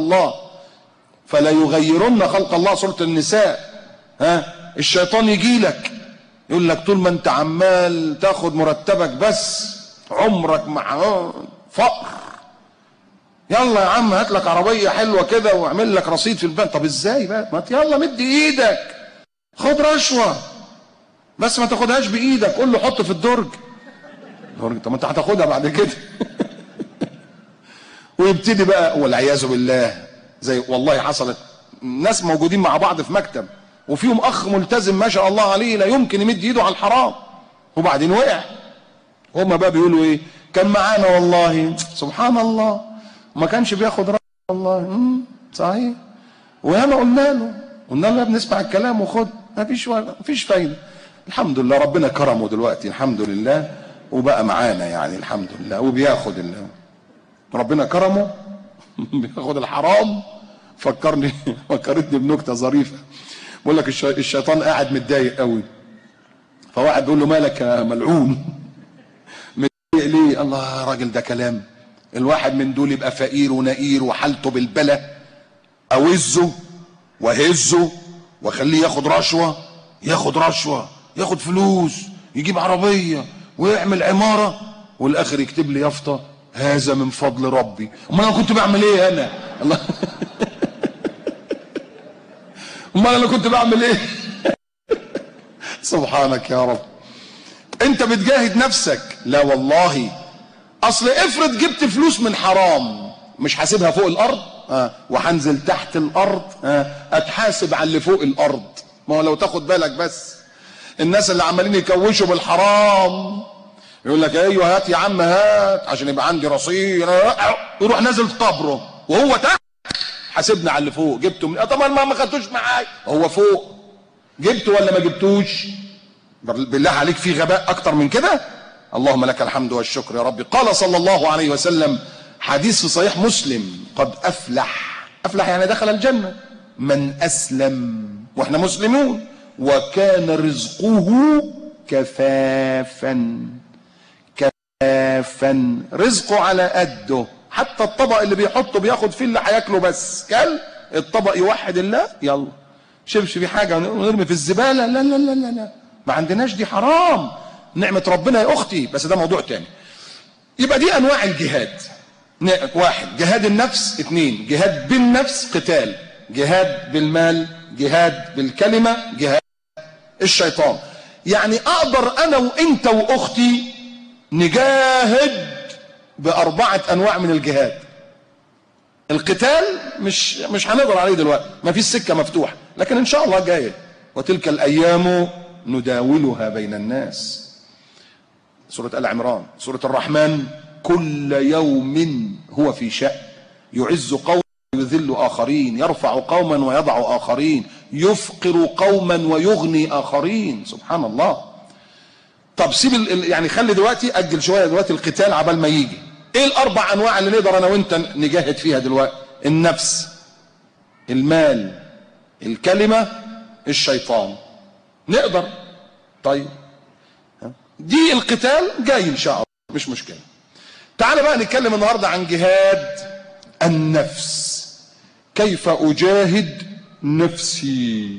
الله، سورة النساء. الشيطان يجي لك يقول لك طول ما انت عمال تاخد مرتبك بس عمرك مع فقر، يلا يا عم هات لك عربية حلوة كده واعمل لك رصيد في البنك. طب ازاي بقى؟ ما يلا مد ايدك، خد رشوة، بس ما تاخدهاش بايدك، قول له حط في الدرج. طب ما انت هتاخدها بعد كده. ويبتدي بقى والعياذ بالله. زي والله حصلت ناس موجودين مع بعض في مكتب وفيهم اخ ملتزم ما شاء الله عليه لا يمكن يمد ايده على الحرام، وبعدين وقع. هما بقى بيقولوا ايه؟ كان معانا والله سبحان الله ما كانش بياخد رأي والله. صحيح. وياما قلنا له يا بنسمع الكلام وخد، ما فيش فايده. الحمد لله ربنا كرمه دلوقتي الحمد لله وبقى معانا يعني الحمد لله وبياخد ربنا كرمه بياخد الحرام. فكرتني بنكته ظريفه. بقول لك الشيطان قاعد متضايق قوي، فواحد بيقول له مالك يا ملعون متضايق ليه؟ الله يا راجل ده كلام. الواحد من دول يبقى فقير ونقير وحالته بالبلا، اوزه وهزه واخليه ياخد رشوه ياخد فلوس يجيب عربيه ويعمل عماره والاخر يكتب لي يافطه هذا من فضل ربي. امال انا كنت بعمل ايه انا؟ الله امال انا كنت بعمل ايه؟ سبحانك يا رب. انت بتجاهد نفسك. لا والله، اصل افرض جبت فلوس من حرام مش حاسبها فوق الارض وهنزل تحت الارض اتحاسب على اللي فوق الارض. ما هو لو تاخد بالك بس الناس اللي عمالين يكوشوا بالحرام يقول لك ايوه هات يا عم هات عشان يبقى عندي رصيد، يروح نازل قبره وهو تحت حاسبنا على اللي فوق. جبته من طبعا ما خدتوش معايا، هو فوق. جبته ولا ما جبتوش؟ بالله عليك في غباء اكتر من كده؟ اللهم لك الحمد والشكر يا ربي. قال صلى الله عليه وسلم حديث في صحيح مسلم: قد افلح يعني دخل الجنة من اسلم واحنا مسلمون وكان رزقه كفافا. رزقه على قده، حتى الطبق اللي بيحطه بياخد فيه اللي هياكله بس. كل الطبق يوحد الله يلا شبش في حاجه ونرمي في الزباله. لا لا لا لا ما عندناش، دي حرام. نعمه ربنا يا اختي، بس ده موضوع تاني. يبقى دي انواع الجهاد: 1 جهاد النفس، 2 جهاد بالنفس قتال، جهاد بالمال، جهاد بالكلمه، جهاد الشيطان. يعني اقدر انا وانت واختي نجاهد باربعة انواع من الجهاد. القتال مش هنقدر عليه دلوقتي، ما فيش سكة مفتوحة، لكن ان شاء الله جاي. وتلك الايام نداولها بين الناس. سورة آل عمران. سورة الرحمن كل يوم هو في شأن، يعز قوما ويذل آخرين، يرفع قوما ويضع آخرين، يفقر قوما ويغني آخرين. سبحان الله. طب سيب يعني خلي دلوقتي، أجل شوية دلوقتي القتال عبال ما يجي. ايه الاربع انواع اللي نقدر انا وانت نجاهد فيها دلوقتي؟ النفس، المال، الكلمة، الشيطان. نقدر. طيب دي القتال جاي ان شاء الله، مش مشكلة. تعال بقى نتكلم النهاردة عن جهاد النفس. كيف اجاهد نفسي؟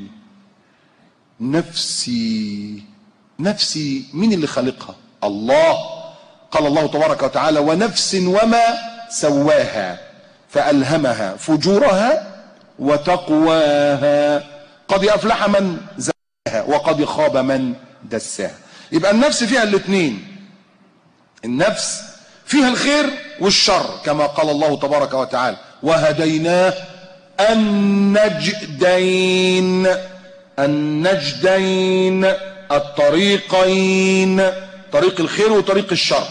نفسي مين اللي خلقها؟ الله. قال الله تبارك وتعالى: ونفس وما سواها فألهمها فجورها وتقواها قد أفلح من زكاها وقد خاب من دساها. يبقى النفس فيها الاثنين، النفس فيها الخير والشر، كما قال الله تبارك وتعالى: وهديناه النجدين، الطريقين، طريق الخير وطريق الشر.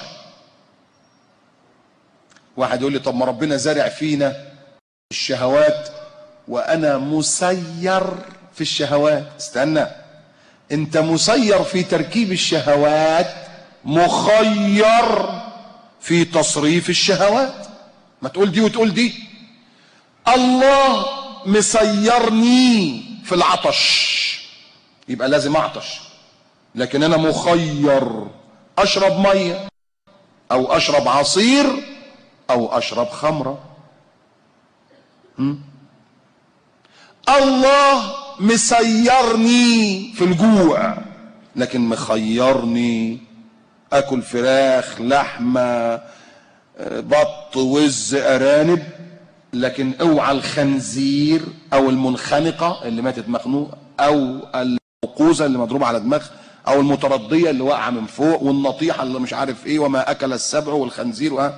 واحد يقول لي: طب ما ربنا زارع فينا الشهوات وانا مسير في الشهوات. استنى، انت مسير في تركيب الشهوات، مخير في تصريف الشهوات. ما تقول دي وتقول دي. الله مسيرني في العطش، يبقى لازم اعطش، لكن انا مخير اشرب ميه او اشرب عصير او اشرب خمره. الله مسيرني في الجوع، لكن مخيرني اكل فراخ، لحمه، بط، وز، ارانب، لكن اوعى الخنزير او المنخنقه اللي ماتت مخنوقه، او الموقوذه اللي مضروبه على دماغها، او المترديه اللي واقعه من فوق، والنطيحه اللي مش عارف ايه، وما اكل السبع والخنزير.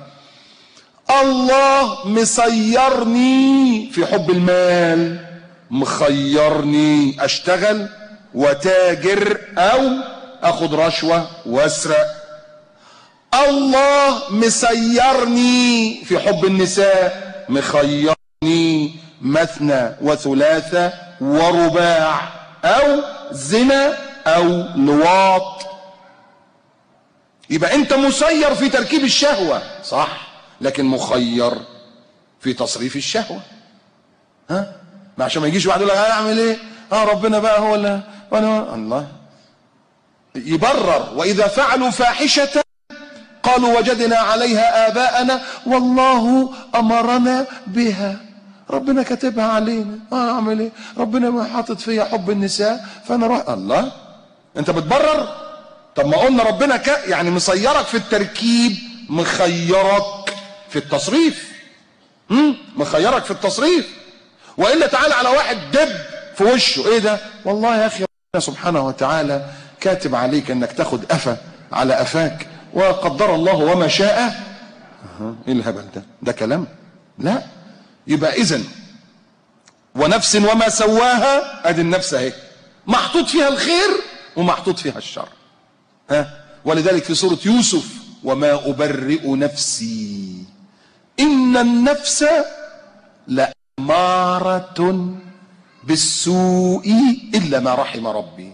الله مسيرني في حب المال، مخيرني اشتغل وتاجر او اخد رشوه واسرق. الله مسيرني في حب النساء، مخيرني مثنى وثلاثة ورباع، او زنا او لواط. يبقى انت مسير في تركيب الشهوة صح، لكن مخير في تصريف الشهوة. ما عشان ما يجيش واحد يقول لك اعمل ايه؟ ربنا بقى هو اللي وانا الله يبرر. واذا فعلوا فاحشة قالوا وجدنا عليها آباءنا والله أمرنا بها. ربنا كاتبها علينا، أعمل إيه؟ ربنا ما حاطط فيا حب النساء فأنا روح. الله، أنت بتبرر؟ طب ما قلنا ربنا يعني مسيرك في التركيب، مخيرك في التصريف. مخيرك في التصريف. وإلا تعالى على واحد دب في وشه، إيه ده؟ والله يا أخي ربنا سبحانه وتعالى كاتب عليك إنك تاخد قفا على قفاك، وقدر الله وما شاء. ايه الهبل ده كلام؟ لا. يبقى اذن ونفس وما سواها، ادي النفس اهي محطوط فيها الخير ومحطوط فيها الشر. ولذلك في سورة يوسف: وما أبرئ نفسي إن النفس لأمارة بالسوء إلا ما رحم ربي.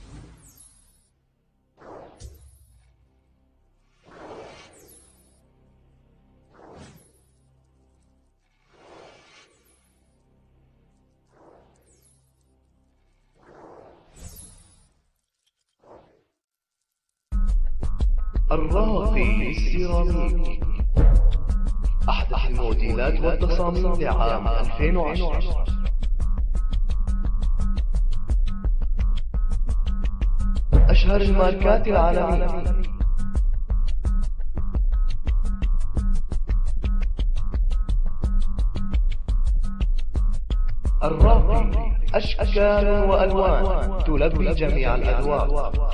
الراقي السيراميك، أحدث الموديلات والتصاميم لعام 2010. أشهر الماركات العالمية. الراقي أشكال وألوان تلبي جميع الأذواق.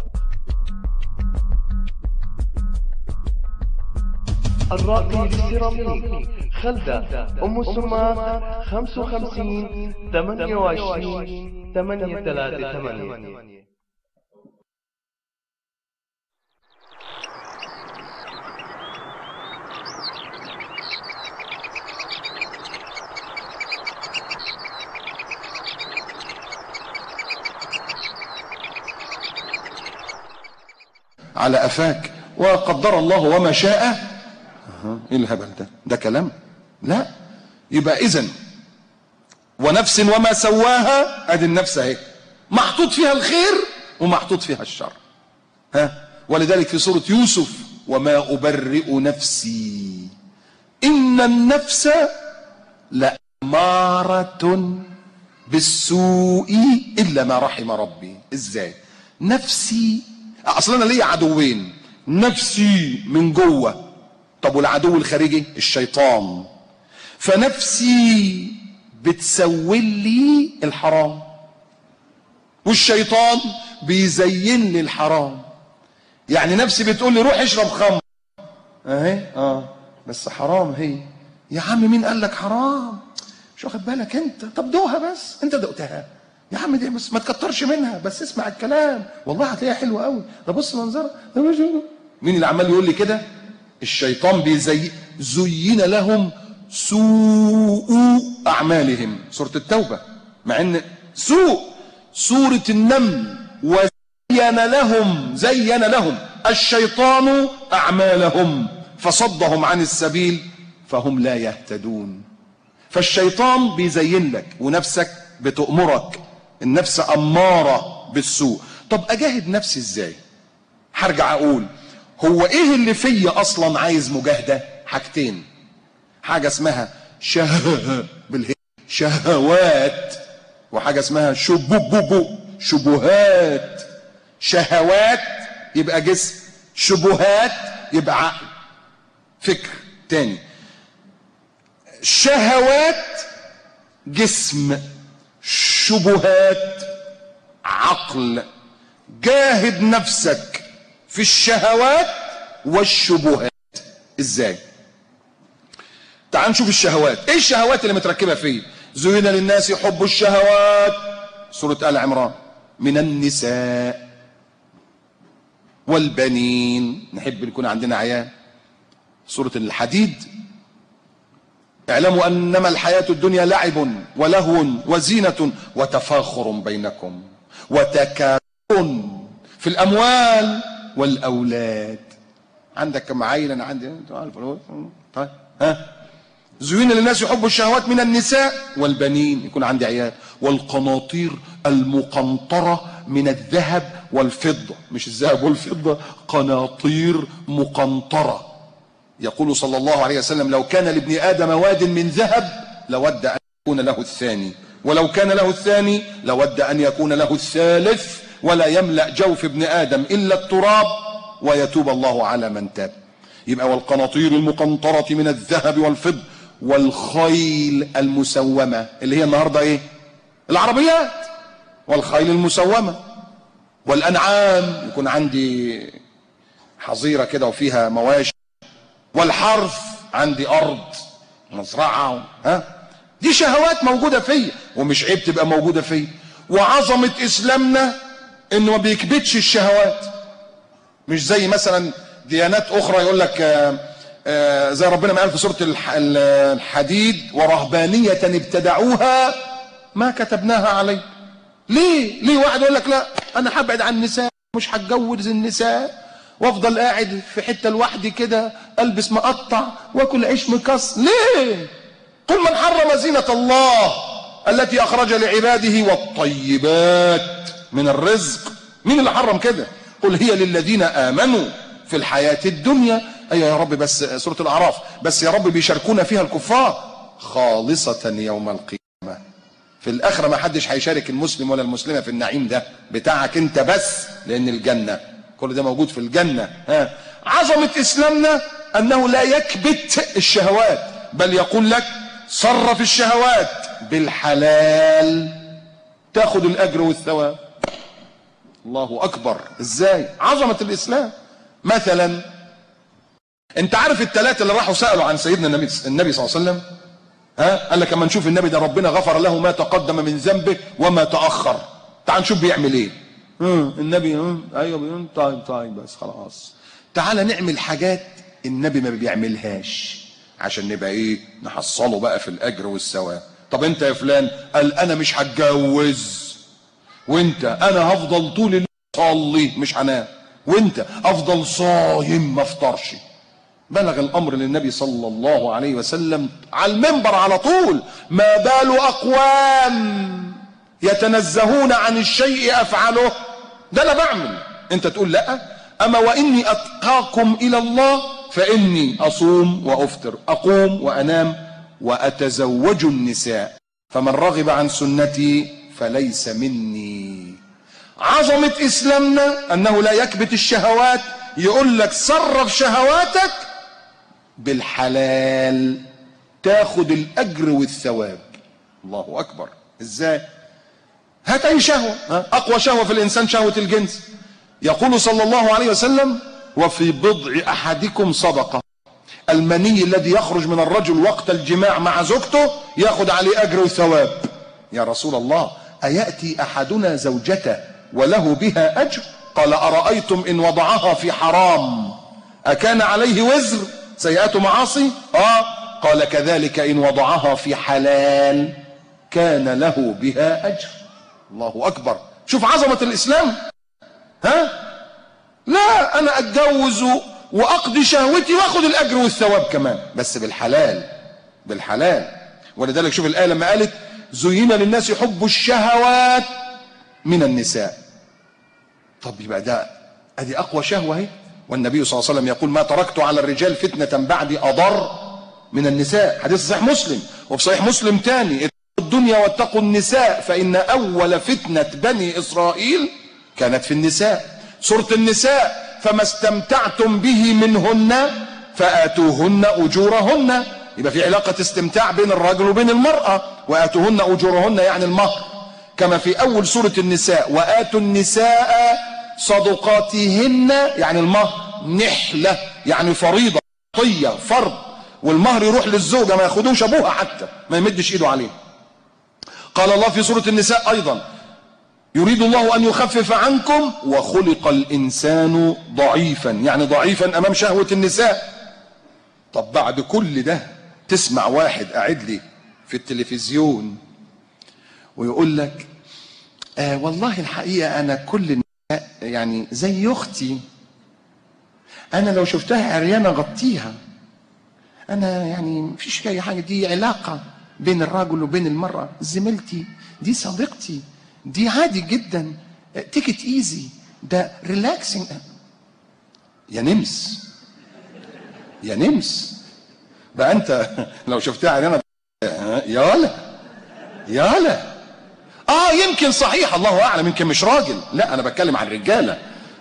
الراقي للسيراميك خلدة أم السماك 55 28 838. على قفاك وقدر الله وما شاء. ايه الهبل ده؟ ده كلام؟ لا. يبقى اذن ونفس وما سواها، ادي النفس اهي محطوط فيها الخير ومحطوط فيها الشر. ولذلك في سورة يوسف وما أبرئ نفسي إن النفس لأمارة بالسوء إلا ما رحم ربي. ازاي؟ نفسي اصلا انا ليا عدوين، نفسي من جوه، طب والعدو الخارجي الشيطان. فنفسي بتسول لي الحرام والشيطان بيزين لي الحرام. يعني نفسي بتقول لي روح اشرب خمر اهي، بس حرام هي. يا عم مين قال لك حرام؟ مش واخد بالك انت؟ طب دوها بس، انت دقتها يا عم دي، بس ما تكترش منها، بس اسمع الكلام والله هتلاقيها حلوه قوي. ده بص منظرها. مين اللي عمال يقول لي كده؟ الشيطان زين لهم سوء اعمالهم، سوره التوبه، مع ان سوء سوره النمل. زين لهم الشيطان اعمالهم فصدهم عن السبيل فهم لا يهتدون. فالشيطان بيزين لك ونفسك بتأمرك، النفس أمارة بالسوء. طب أجاهد نفسي إزاي؟ هرجع أقول هو إيه اللي فيا أصلا عايز مجاهدة؟ حاجتين، حاجة اسمها شهوات، وحاجة اسمها شبهات. شهوات يبقى جسم، شبهات يبقى عقل، فكر تاني. شهوات جسم، شبهات عقل. جاهد نفسك في الشهوات والشبهات. ازاي؟ تعال نشوف الشهوات. ايه الشهوات اللي متركبه فيه؟ زين للناس حب الشهوات، سورة آل عمران، من النساء والبنين، نحب يكون عندنا عيال، سورة الحديد، اعلموا انما الحياة الدنيا لعب ولهو وزينة وتفاخر بينكم وتكاثر في الاموال والاولاد. عندك كم عيل؟ انا عندي. طيب زين للناس حب الشهوات من النساء والبنين، يكون عندي عيال، والقناطير المقنطرة من الذهب والفضة، مش الذهب والفضة، قناطير مقنطرة. يقول صلى الله عليه وسلم لو كان لابن آدم واد من ذهب لود أن يكون له الثاني، ولو كان له الثاني لود أن يكون له الثالث، ولا يملأ جوف ابن آدم إلا التراب ويتوب الله على من تاب. يبقى والقناطير المقنطرة من الذهب والفضة والخيل المسومة، اللي هي النهاردة ايه؟ العربيات. والخيل المسومة والأنعام، يكون عندي حظيرة كده وفيها مواشي. والحرث، عندي أرض مزرعة. دي شهوات موجودة فيا، ومش عيب تبقى موجودة فيا. وعظمة إسلامنا إنه ما بيكبتش الشهوات، مش زي مثلا ديانات أخرى يقول لك زي ربنا ما قال في سورة الحديد ورهبانية ابتدعوها ما كتبناها عليه. ليه واحد يقول لك لا أنا هبعد عن النساء، مش هتجوز النساء، وافضل قاعد في حته لوحدي كده، البس مقطع واكل عيش مكسر. ليه؟ قل من حرم زينة الله التي اخرج لعباده والطيبات من الرزق. مين اللي حرم كده؟ قل هي للذين امنوا في الحياة الدنيا. ايوه يا رب، بس سورة الاعراف، بس يا رب بيشاركونا فيها الكفار، خالصة يوم القيامة. في الاخرة ما حدش هيشارك المسلم ولا المسلمة في النعيم ده بتاعك انت بس، لان الجنة كل ده موجود في الجنة. عظمة إسلامنا أنه لا يكبت الشهوات، بل يقول لك صرف الشهوات بالحلال تاخد الاجر والثواب. الله اكبر. ازاي؟ عظمة الاسلام. مثلا انت عارف الثلاثة اللي راحوا سألوا عن سيدنا النبي صلى الله عليه وسلم؟ قال لك اما نشوف النبي ده ربنا غفر له ما تقدم من ذنبه وما تأخر، تعال نشوف بيعمل ايه. النبي ايوه طيب بس خلاص. تعال نعمل حاجات النبي ما بيعملهاش عشان نبقى ايه؟ نحصله بقى في الاجر والثواب. طب انت يا فلان؟ قال انا مش هتجوز. وانت؟ انا هفضل طول الليل اصلي مش هنام. وانت؟ افضل صايم ما افطرش. بلغ الامر للنبي صلى الله عليه وسلم على المنبر على طول: ما بال اقوام يتنزهون عن الشيء افعله. ده انا بعمل، انت تقول لا. اما واني اتقاكم الى الله فاني اصوم وافطر، اقوم وانام واتزوج النساء، فمن رغب عن سنتي فليس مني. عظمة اسلامنا انه لا يكبت الشهوات، يقول لك صرف شهواتك بالحلال تاخد الاجر والثواب. الله اكبر. ازاي؟ هات اي شهوة. اقوى شهوة في الانسان شهوة الجنس. يقول صلى الله عليه وسلم: وفي بضع احدكم صدقة. المني الذي يخرج من الرجل وقت الجماع مع زوجته ياخد عليه اجر وثواب. يا رسول الله، اياتي احدنا زوجته وله بها اجر؟ قال: ارايتم ان وضعها في حرام اكان عليه وزر؟ سيئات معاصي. قال: كذلك ان وضعها في حلال كان له بها اجر. الله اكبر. شوف عظمة الاسلام. لا انا اتجوز واقضي شهوتي واخد الاجر والثواب كمان، بس بالحلال. بالحلال. ولذلك شوف الايه لما قالت: زين للناس حب الشهوات من النساء. طب يبقى ده ادي اقوى شهوه اهي. والنبي صلى الله عليه وسلم يقول: ما تركت على الرجال فتنه بعدي اضر من النساء. حديث صحيح مسلم. وفي صحيح مسلم تاني: اتقوا الدنيا واتقوا النساء فان اول فتنه بني اسرائيل كانت في النساء. سوره النساء: فما استمتعتم به منهن فآتوهن أجورهن. يبقى في علاقة استمتاع بين الرجل وبين المرأة. وآتوهن أجورهن يعني المهر. كما في أول سورة النساء: وآتوا النساء صدقاتهن يعني المهر. نحلة يعني فريضة، طية، فرض. والمهر يروح للزوجة، ما ياخدوش أبوها حتى، ما يمدش إيده عليه. قال الله في سورة النساء أيضا: يريد الله أن يخفف عنكم وخلق الإنسان ضعيفا، يعني ضعيفا أمام شهوة النساء. طب بعد كل ده تسمع واحد قاعد لي في التلفزيون ويقول لك: والله الحقيقة أنا كل النساء يعني زي أختي، أنا لو شفتها عريانة غطيها، أنا يعني مفيش أي حاجة، دي علاقة بين الرجل وبين المرأة، زميلتي دي صديقتي، دي عادي جدا، تيكت ايزي، ده ريلاكسنج. يا نمس يا نمس بقى. انت لو شفتها عريانه يالا يمكن صحيح، الله اعلم، يمكن مش راجل. لا انا بتكلم عن الرجاله.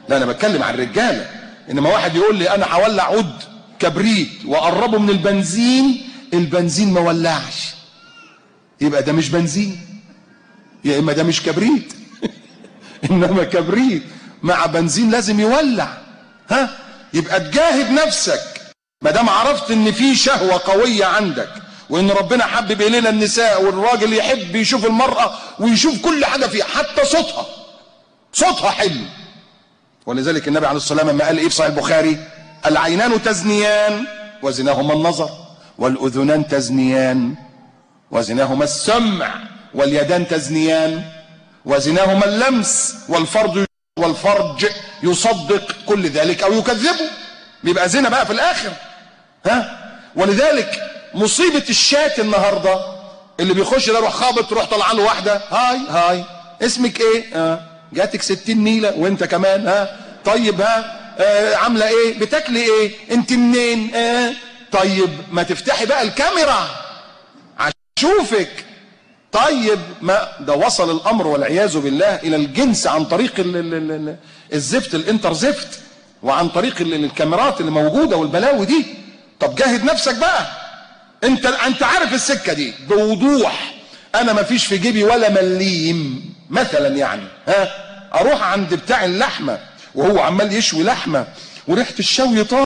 انما واحد يقول لي انا هولع عود كبريت واقربه من البنزين ما ولعش، يبقى ده مش بنزين، يا اما ده مش كبريت انما كبريت مع بنزين لازم يولع. يبقى تجاهد نفسك ما دام عرفت ان في شهوه قويه عندك، وان ربنا حبب الينا النساء، والراجل يحب يشوف المراه ويشوف كل حاجه فيها، حتى صوتها حلو. ولذلك النبي عليه الصلاه والسلام لما قال ايه في صحيح البخاري: العينان تزنيان وزناهما النظر، والاذنان تزنيان وزناهما السمع، واليدان تزنيان وزناهما اللمس، والفرج يصدق كل ذلك او يكذبه. بيبقى زنا بقى في الاخر. ولذلك مصيبة الشات النهاردة اللي بيخش ده يروح خابط، تروح طلع له واحدة: هاي اسمك ايه؟ جاتك 60 نيلة وانت كمان. طيب عاملة ايه؟ بتاكلي ايه؟ انت منين؟ طيب ما تفتحي بقى الكاميرا عشان اشوفك. طيب ما ده وصل الامر والعياذ بالله الى الجنس عن طريق الزفت، الانترزفت، وعن طريق الكاميرات اللي موجوده والبلاوي دي. طب جاهد نفسك بقى، انت عارف السكه دي بوضوح. انا ما فيش في جيبي ولا مليم مثلا يعني، اروح عند بتاع اللحمه وهو عمال يشوي لحمه وريحه الشوي طالع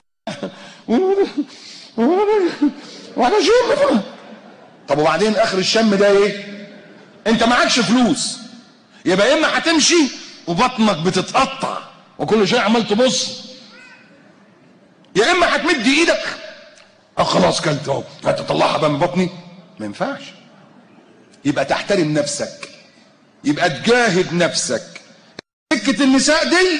وانا شم. طب وبعدين اخر الشم ده ايه؟ انت معكش فلوس، يبقى اما هتمشي وبطنك بتتقطع وكل شيء عمال تبص، يا اما هتمد ايدك خلاص كلت اهو هتطلعها بقى من بطني. ما ينفعش. يبقى تحترم نفسك، يبقى تجاهد نفسك. سكة النساء دي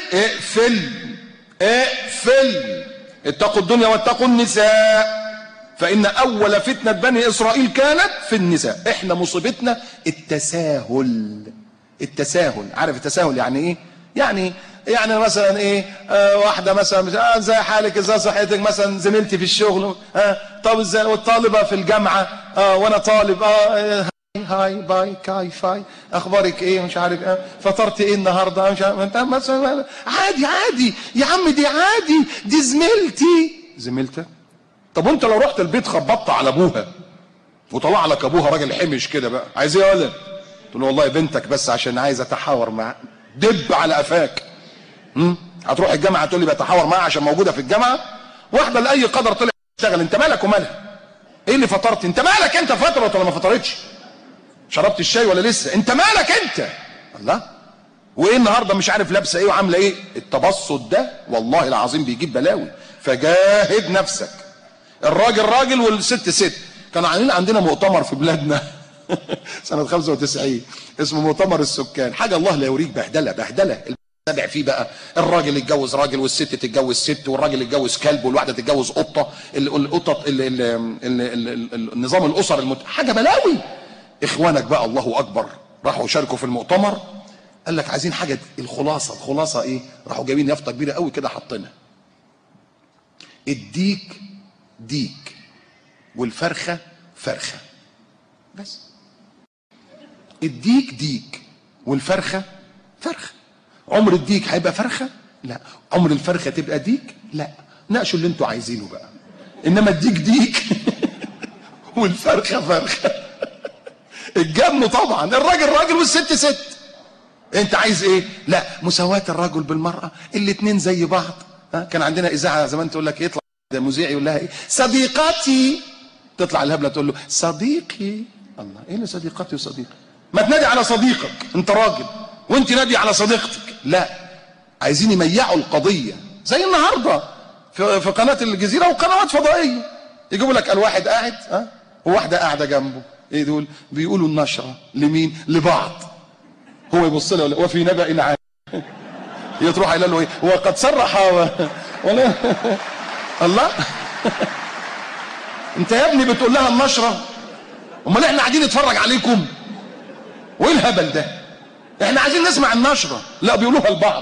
اقفل. اتقوا الدنيا واتقوا النساء، فإن أول فتنة بني إسرائيل كانت في النساء. احنا مصيبتنا التساهل. عارف التساهل يعني ايه؟ يعني مثلا ايه، واحده مثلا ازاي حالك، ازاي صحتك، مثلا زميلتي في الشغل، طب ازاي، والطالبه في الجامعه، وانا طالب، هاي باي كاي فاي، اخبارك ايه، مش عارف فطرت ايه النهارده، مش عارف انت مثلا. عادي يا عم، دي عادي، دي زميلتك. طب وانت لو رحت البيت خبطت على ابوها وطلع لك ابوها راجل حمش كده بقى، عايز ايه يا ولد؟ تقول له والله بنتك بس عشان عايز اتحاور معاها. دب على قفاك. هتروح الجامعه تقول لي بتحاور معاها عشان موجوده في الجامعه؟ واحده لاي قدر طلع تشتغل، انت مالك ومالها؟ ايه اللي فطرت؟ انت مالك انت، فطرت ولا ما فطرتش؟ شربت الشاي ولا لسه؟ انت مالك انت؟ الله. وايه النهارده مش عارف لابسه ايه وعامله ايه؟ التبسط ده والله العظيم بيجيب بلاوي. فجاهد نفسك. الراجل راجل والست ست. كانوا عاملين عندنا مؤتمر في بلادنا سنه 95 اسمه مؤتمر السكان. حاجه الله لا يوريك، بهدله. تابع فيه بقى الراجل يتجوز راجل والست تتجوز ست والراجل يتجوز كلب والواحده تتجوز قطه، القطط النظام الاسر حاجه بلاوي. اخوانك بقى الله اكبر راحوا شاركوا في المؤتمر، قال لك عايزين حاجه. الخلاصه ايه؟ راحوا جايبين يافطه كبيره قوي كده حاطينها: الديك ديك والفرخه فرخه. بس الديك ديك والفرخه فرخه. عمر الديك هيبقى فرخه؟ لا. عمر الفرخه تبقى ديك؟ لا. ناقشوا اللي انتوا عايزينه بقى، انما الديك ديك والفرخه فرخه. اتجنوا طبعا. الراجل راجل والست ست. انت عايز ايه؟ لا، مساواه الرجل بالمراه، الاتنين زي بعض. كان عندنا اذاعه زمان تقول لك يطلع مذيع يقول لها ايه؟ صديقتي. تطلع الهبله تقول له صديقي. الله، ايه اللي صديقتي وصديقي؟ ما تنادي على صديقك، انت راجل، وانت نادي على صديقتك. لا، عايزين يميعوا القضيه زي النهارده في قناه الجزيره وقنوات فضائيه. يجيبوا لك الواحد قاعد وواحده قاعده جنبه. ايه دول؟ بيقولوا النشره لمين؟ لبعض. هو يبص له وفي نبأ عام. يتروح قايل له ايه؟ وقد صرح ولا الله. انت يا ابني بتقول لها النشره، امال احنا قاعدين نتفرج عليكم؟ وايه الهبل ده؟ احنا عايزين نسمع النشره. لا، بيقولوها لبعض.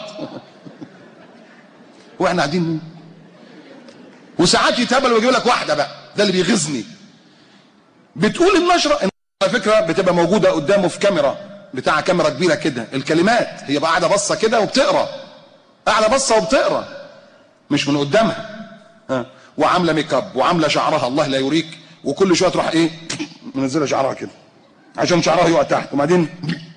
واحنا قاعدين. وساعات يتهبل ويجيب لك واحده بقى، ده اللي بيغيظني، بتقول النشره على فكره بتبقى موجوده قدامه في كاميرا، بتاع كاميرا كبيره كده، الكلمات هي بقى قاعده باصه كده وبتقرا، قاعده باصه وبتقرا مش من قدامها. وعامله ميك اب وعامله شعرها الله لا يوريك، وكل شويه تروح ايه؟ منزله شعرها كده عشان شعرها يقع تحت، وبعدين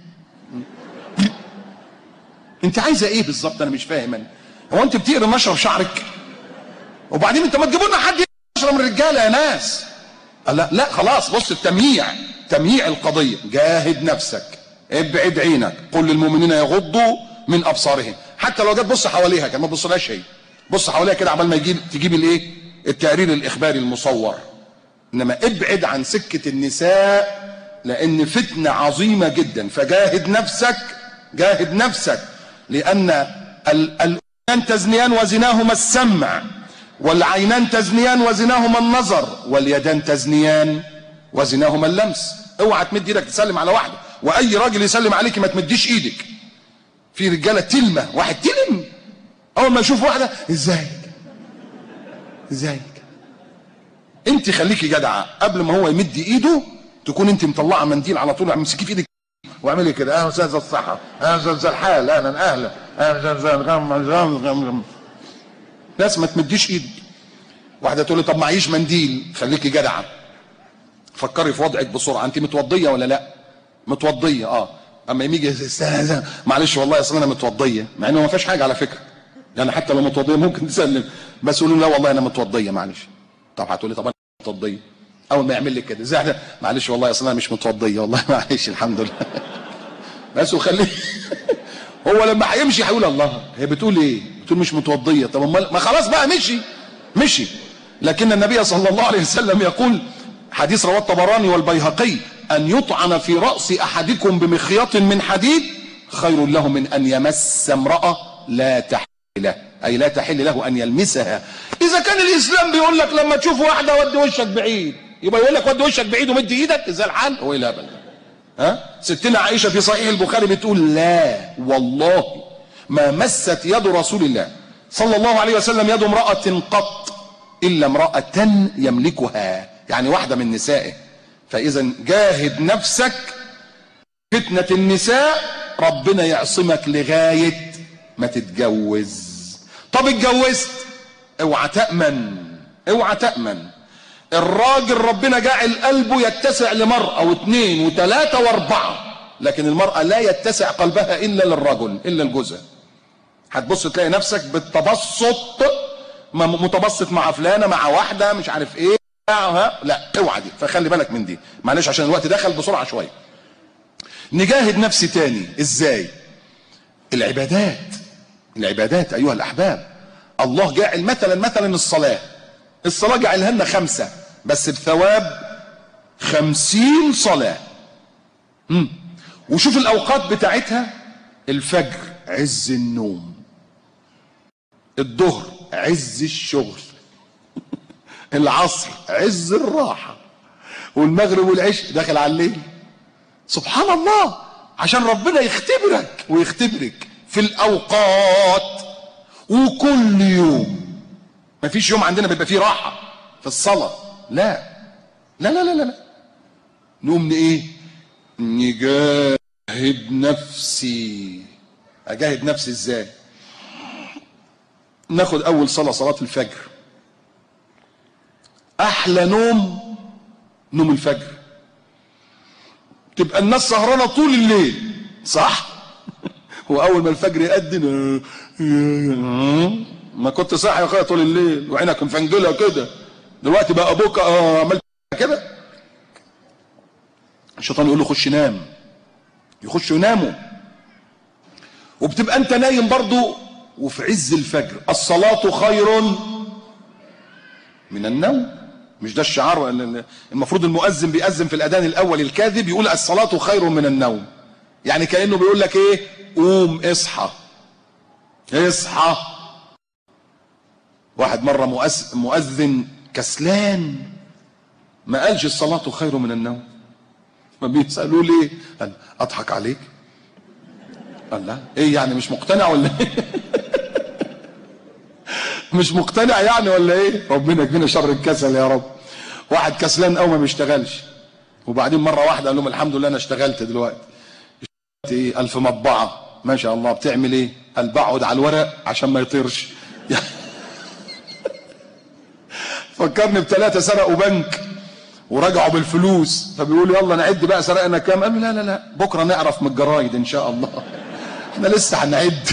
انت عايزه ايه بالظبط؟ انا مش فاهم. انا هو انت بتقرا النشره في شعرك؟ وبعدين انت ما تجيبوا لنا حد ينشر من الرجاله يا ناس. لا خلاص. بص، تمييع القضيه. جاهد نفسك، ابعد عينك، قل للمؤمنين يغضوا من ابصارهم. حتى لو جت بص حواليها كان ما تبصلهاش هي، بص حواليها كده عبال ما تجيب الايه؟ التقرير الاخباري المصور. انما ابعد عن سكه النساء لان فتنه عظيمه جدا. فجاهد نفسك لان الأذنان تزنيان وزناهما السمع، والعينان تزنيان وزناهما النظر، واليدان تزنيان وزناهما اللمس. اوعى تمد ايدك تسلم على واحده، واي راجل يسلم عليك ما تمديش ايدك. في رجاله تلمه، واحد تلم اول ما يشوف واحده ازيك. انت خليكي جدعه، قبل ما هو يمد ايده تكون انت مطلعه منديل على طول، امسكيه في ايدك واعملي كده. استاذ الصحه، استاذ الحال، اهلا ناس ما تمديش ايدك. واحده تقول لي طب معيش منديل، خليكي جدعه، فكري في وضعك بسرعه، انت متوضيه ولا لا؟ متوضيه. اما يجي معلش والله اصل انا متوضيه، مع انه ما فيش حاجه على فكره، يعني حتى لو متوضيه ممكن تسلم، بس قولوا لا والله انا متوضيه معلش. طب هتقولي طب انا متوضيه، اول ما يعمل لك كده زي معلش والله اصل انا مش متوضيه والله معلش الحمد لله بس وخليه هو لما هيمشي هيقول الله هي بتقول ايه؟ بتقول مش متوضيه. طب امال ما خلاص بقى مشي. لكن النبي صلى الله عليه وسلم يقول، حديث رواه الطبراني والبيهقي، ان يطعن في راس احدكم بمخيط من حديد خير له من ان يمس امراه لا تحل له، اي لا تحل له ان يلمسها. اذا كان الاسلام بيقول لك لما تشوف واحده ودي وشك بعيد، يبقى يقول لك ودي وشك بعيد ومد ايدك ازاي الحال؟ هو ايه الهبل ده؟ ستنا عائشه في صحيح البخاري بتقول لا والله ما مست يد رسول الله صلى الله عليه وسلم يد امراه قط الا امراه يملكها، يعني واحده من نسائه. فاذا جاهد نفسك فتنه النساء، ربنا يعصمك لغايه ما تتجوز. طب اتجوزت، اوعى تأمن. الراجل ربنا جعل قلبه يتسع لمرأة واثنين وثلاثة واربعة، لكن المرأة لا يتسع قلبها الا للرجل، الا الجوزة. هتبص تلاقي نفسك بالتبسط، متبسط مع فلانة مع واحدة مش عارف ايه، لا اوعى دي، فخلي بالك من دي. معلش عشان الوقت دخل بسرعة شوية. نجاهد نفسي تاني ازاي؟ العبادات ايها الاحباب. الله جاعل مثلا الصلاة جعلها لنا 5 بس بثواب 50 صلاة. وشوف الاوقات بتاعتها، الفجر عز النوم، الظهر عز الشغل العصر عز الراحة، والمغرب والعشاء داخل على الليل. سبحان الله، عشان ربنا يختبرك في الاوقات. وكل يوم، مفيش يوم عندنا بيبقى فيه راحة في الصلاة، لا لا لا لا لا. نقوم ايه؟ نجاهد نفسي. اجاهد نفسي ازاي؟ ناخد اول صلاة الفجر. احلى نوم الفجر. تبقى الناس سهرانة طول الليل، صح؟ واول ما الفجر يأذن ما كنت صاحي يا اخويا طول الليل وعينك مفنجله كده، دلوقتي بقى ابوك عملت كده. الشيطان يقول له خش نام، يخشوا يناموا، وبتبقى انت نايم برضو. وفي عز الفجر الصلاة خير من النوم. مش ده الشعار؟ المفروض المؤذن بيأذن في الأذان الأول الكاذب يقول الصلاة خير من النوم، يعني كأنه بيقول لك ايه؟ قوم اصحى. واحد مرة مؤذن كسلان ما قالش الصلاة خير من النوم. ما بيسألوا ليه؟ قال اضحك عليك. قال لا ايه يعني مش مقتنع ولا ايه؟ مش مقتنع يعني ولا ايه؟ ربنا يكفينا شر الكسل يا رب. واحد كسلان قوي ما بيشتغلش، وبعدين مرة واحدة قال لهم الحمد لله انا اشتغلت دلوقتي. ايه؟ 1000 مطبعة ما شاء الله. بتعمل ايه؟ قال بقعد على الورق عشان ما يطيرش. فكرني ب3 سرقوا بنك ورجعوا بالفلوس، فبيقولوا يلا نعد بقى سرقنا كام. قالوا لا لا لا بكره نعرف من الجرايد ان شاء الله، احنا لسه هنعد.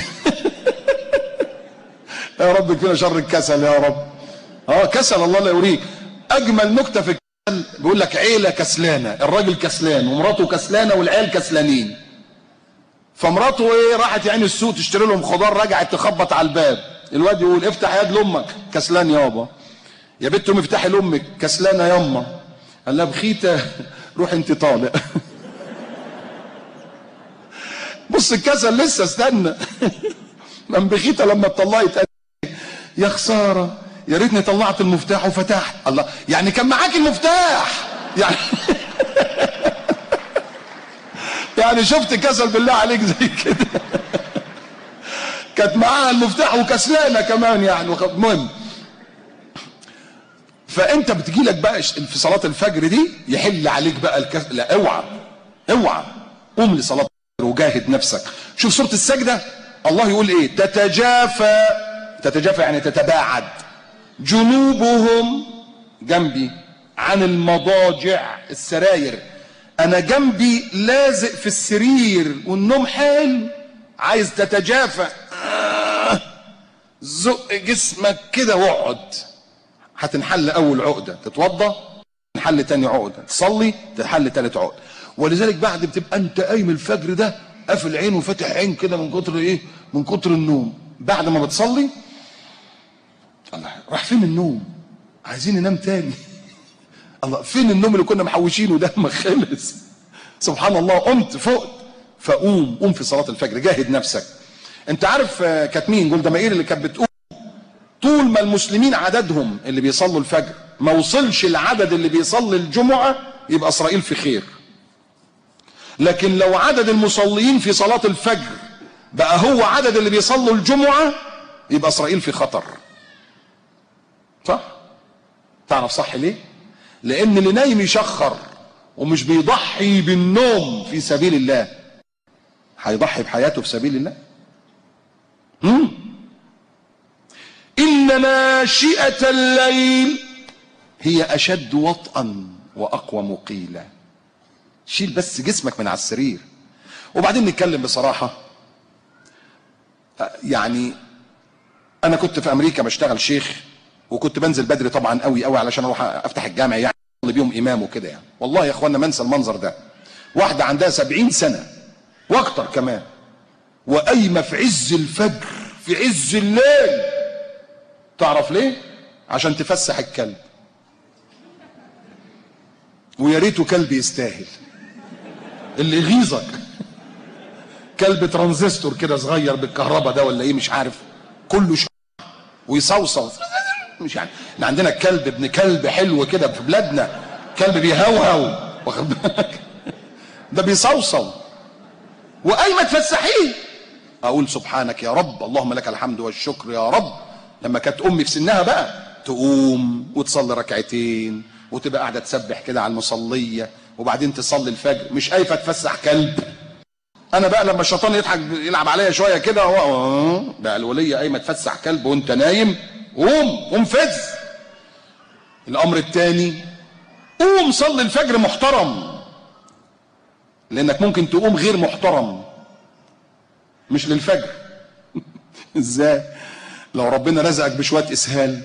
يا رب يكفينا شر الكسل يا رب. كسل الله لا يوريك. اجمل نكته في الكسل بيقول لك عيله كسلانه، الراجل كسلان ومراته كسلانه والعيال كسلانين. فمراته ايه؟ راحت يعني السوق تشتري لهم خضار، رجعت تخبط على الباب، الواد يقول افتح يد لامك. كسلان يابا. يا بنت قومي افتحي لامك. كسلانه ياما. قال لها بخيته روح انت طالق. بص الكسل لسه استنى. من بخيته لما اتطلقت يا خساره يا ريتني طلعت المفتاح وفتحت. الله، يعني كان معاك المفتاح يعني. يعني شفت كسل بالله عليك زي كده. كانت معاها المفتاح وكسلانه كمان يعني. المهم، فانت بتجيلك بقى في صلاه الفجر دي يحل عليك بقى الكسل. لا اوعى قوم لصلاه الفجر وجاهد نفسك. شوف سوره السجده الله يقول ايه؟ تتجافى يعني تتباعد جنوبهم، جنبي عن المضاجع السراير. انا جنبي لازق في السرير والنوم حلو، عايز تتجافى، زق جسمك كده واقعد. هتنحل اول عقده، تتوضى تنحل تاني عقده، تصلي تنحل تالت عقده. ولذلك بعد بتبقى انت قايم الفجر ده قافل عين وفاتح عين كده من كتر ايه؟ من كتر النوم. بعد ما بتصلي الله راح فين النوم؟ عايزين ننام تاني. الله فين النوم اللي كنا محوشينه ده؟ ما خلص. سبحان الله. قمت فقت، فقوم في صلاه الفجر، جاهد نفسك. انت عارف كانت مين جولدا مائير اللي كانت بتقول طول ما المسلمين عددهم اللي بيصلوا الفجر ما وصلش العدد اللي بيصلي الجمعه يبقى اسرائيل في خير، لكن لو عدد المصلين في صلاه الفجر بقى هو عدد اللي بيصلوا الجمعه يبقى اسرائيل في خطر. صح؟ تعرف صح ليه؟ لان اللي نايم يشخر ومش بيضحي بالنوم في سبيل الله هيضحي بحياته في سبيل الله. إن ناشئة الليل هي أشد وطئا وأقوى مقيلا. شيل بس جسمك من على السرير. وبعدين نتكلم بصراحة، يعني أنا كنت في أمريكا بشتغل شيخ، وكنت بنزل بدري طبعا قوي قوي علشان أروح أفتح الجامع يعني أصلي بيهم إمام وكده يعني. والله يا إخوانا ما أنسى المنظر ده. واحدة عندها 70 سنة وأكتر كمان، وقايمة في عز الفجر في عز الليل. تعرف ليه؟ عشان تفسح الكلب. ويا ريته كلب يستاهل اللي يغيظك. كلب ترانزستور كده صغير بالكهرباء ده ولا ايه مش عارف، كله ويصوصو مش يعني. احنا عندنا الكلب ابن كلب حلو كده في بلادنا، كلب بيهوهو واخد بالك، ده بيصوصو وقايمه تفسحيه. اقول سبحانك يا رب، اللهم لك الحمد والشكر يا رب. لما كانت امي في سنها بقى تقوم وتصلي ركعتين وتبقى قاعده تسبح كده على المصليه وبعدين تصلي الفجر، مش قايفه تفسح كلب. انا بقى لما الشيطان يضحك يلعب عليا شويه كده بقى الوليه قايمه تفسح كلب وانت نايم. قوم فز. الامر الثاني، قوم صلي الفجر محترم، لانك ممكن تقوم غير محترم مش للفجر. ازاي؟ لو ربنا رزقك بشويه اسهال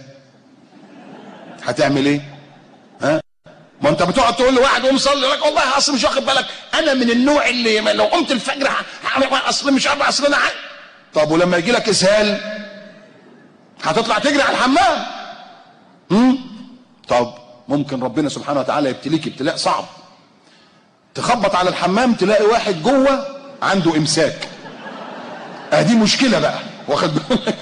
هتعمل ايه؟ ها؟ ما انت بتقعد تقول لواحد قوم صلي، يقول لك والله اصل مش واخد بالك انا من النوع اللي لو قمت الفجر اصل مش عارف اصل انا طب ولما يجي لك اسهال هتطلع تجري على الحمام. طب ممكن ربنا سبحانه وتعالى يبتليك ابتلاء صعب، تخبط على الحمام تلاقي واحد جوه عنده امساك. دي مشكله بقى، واخد بالك؟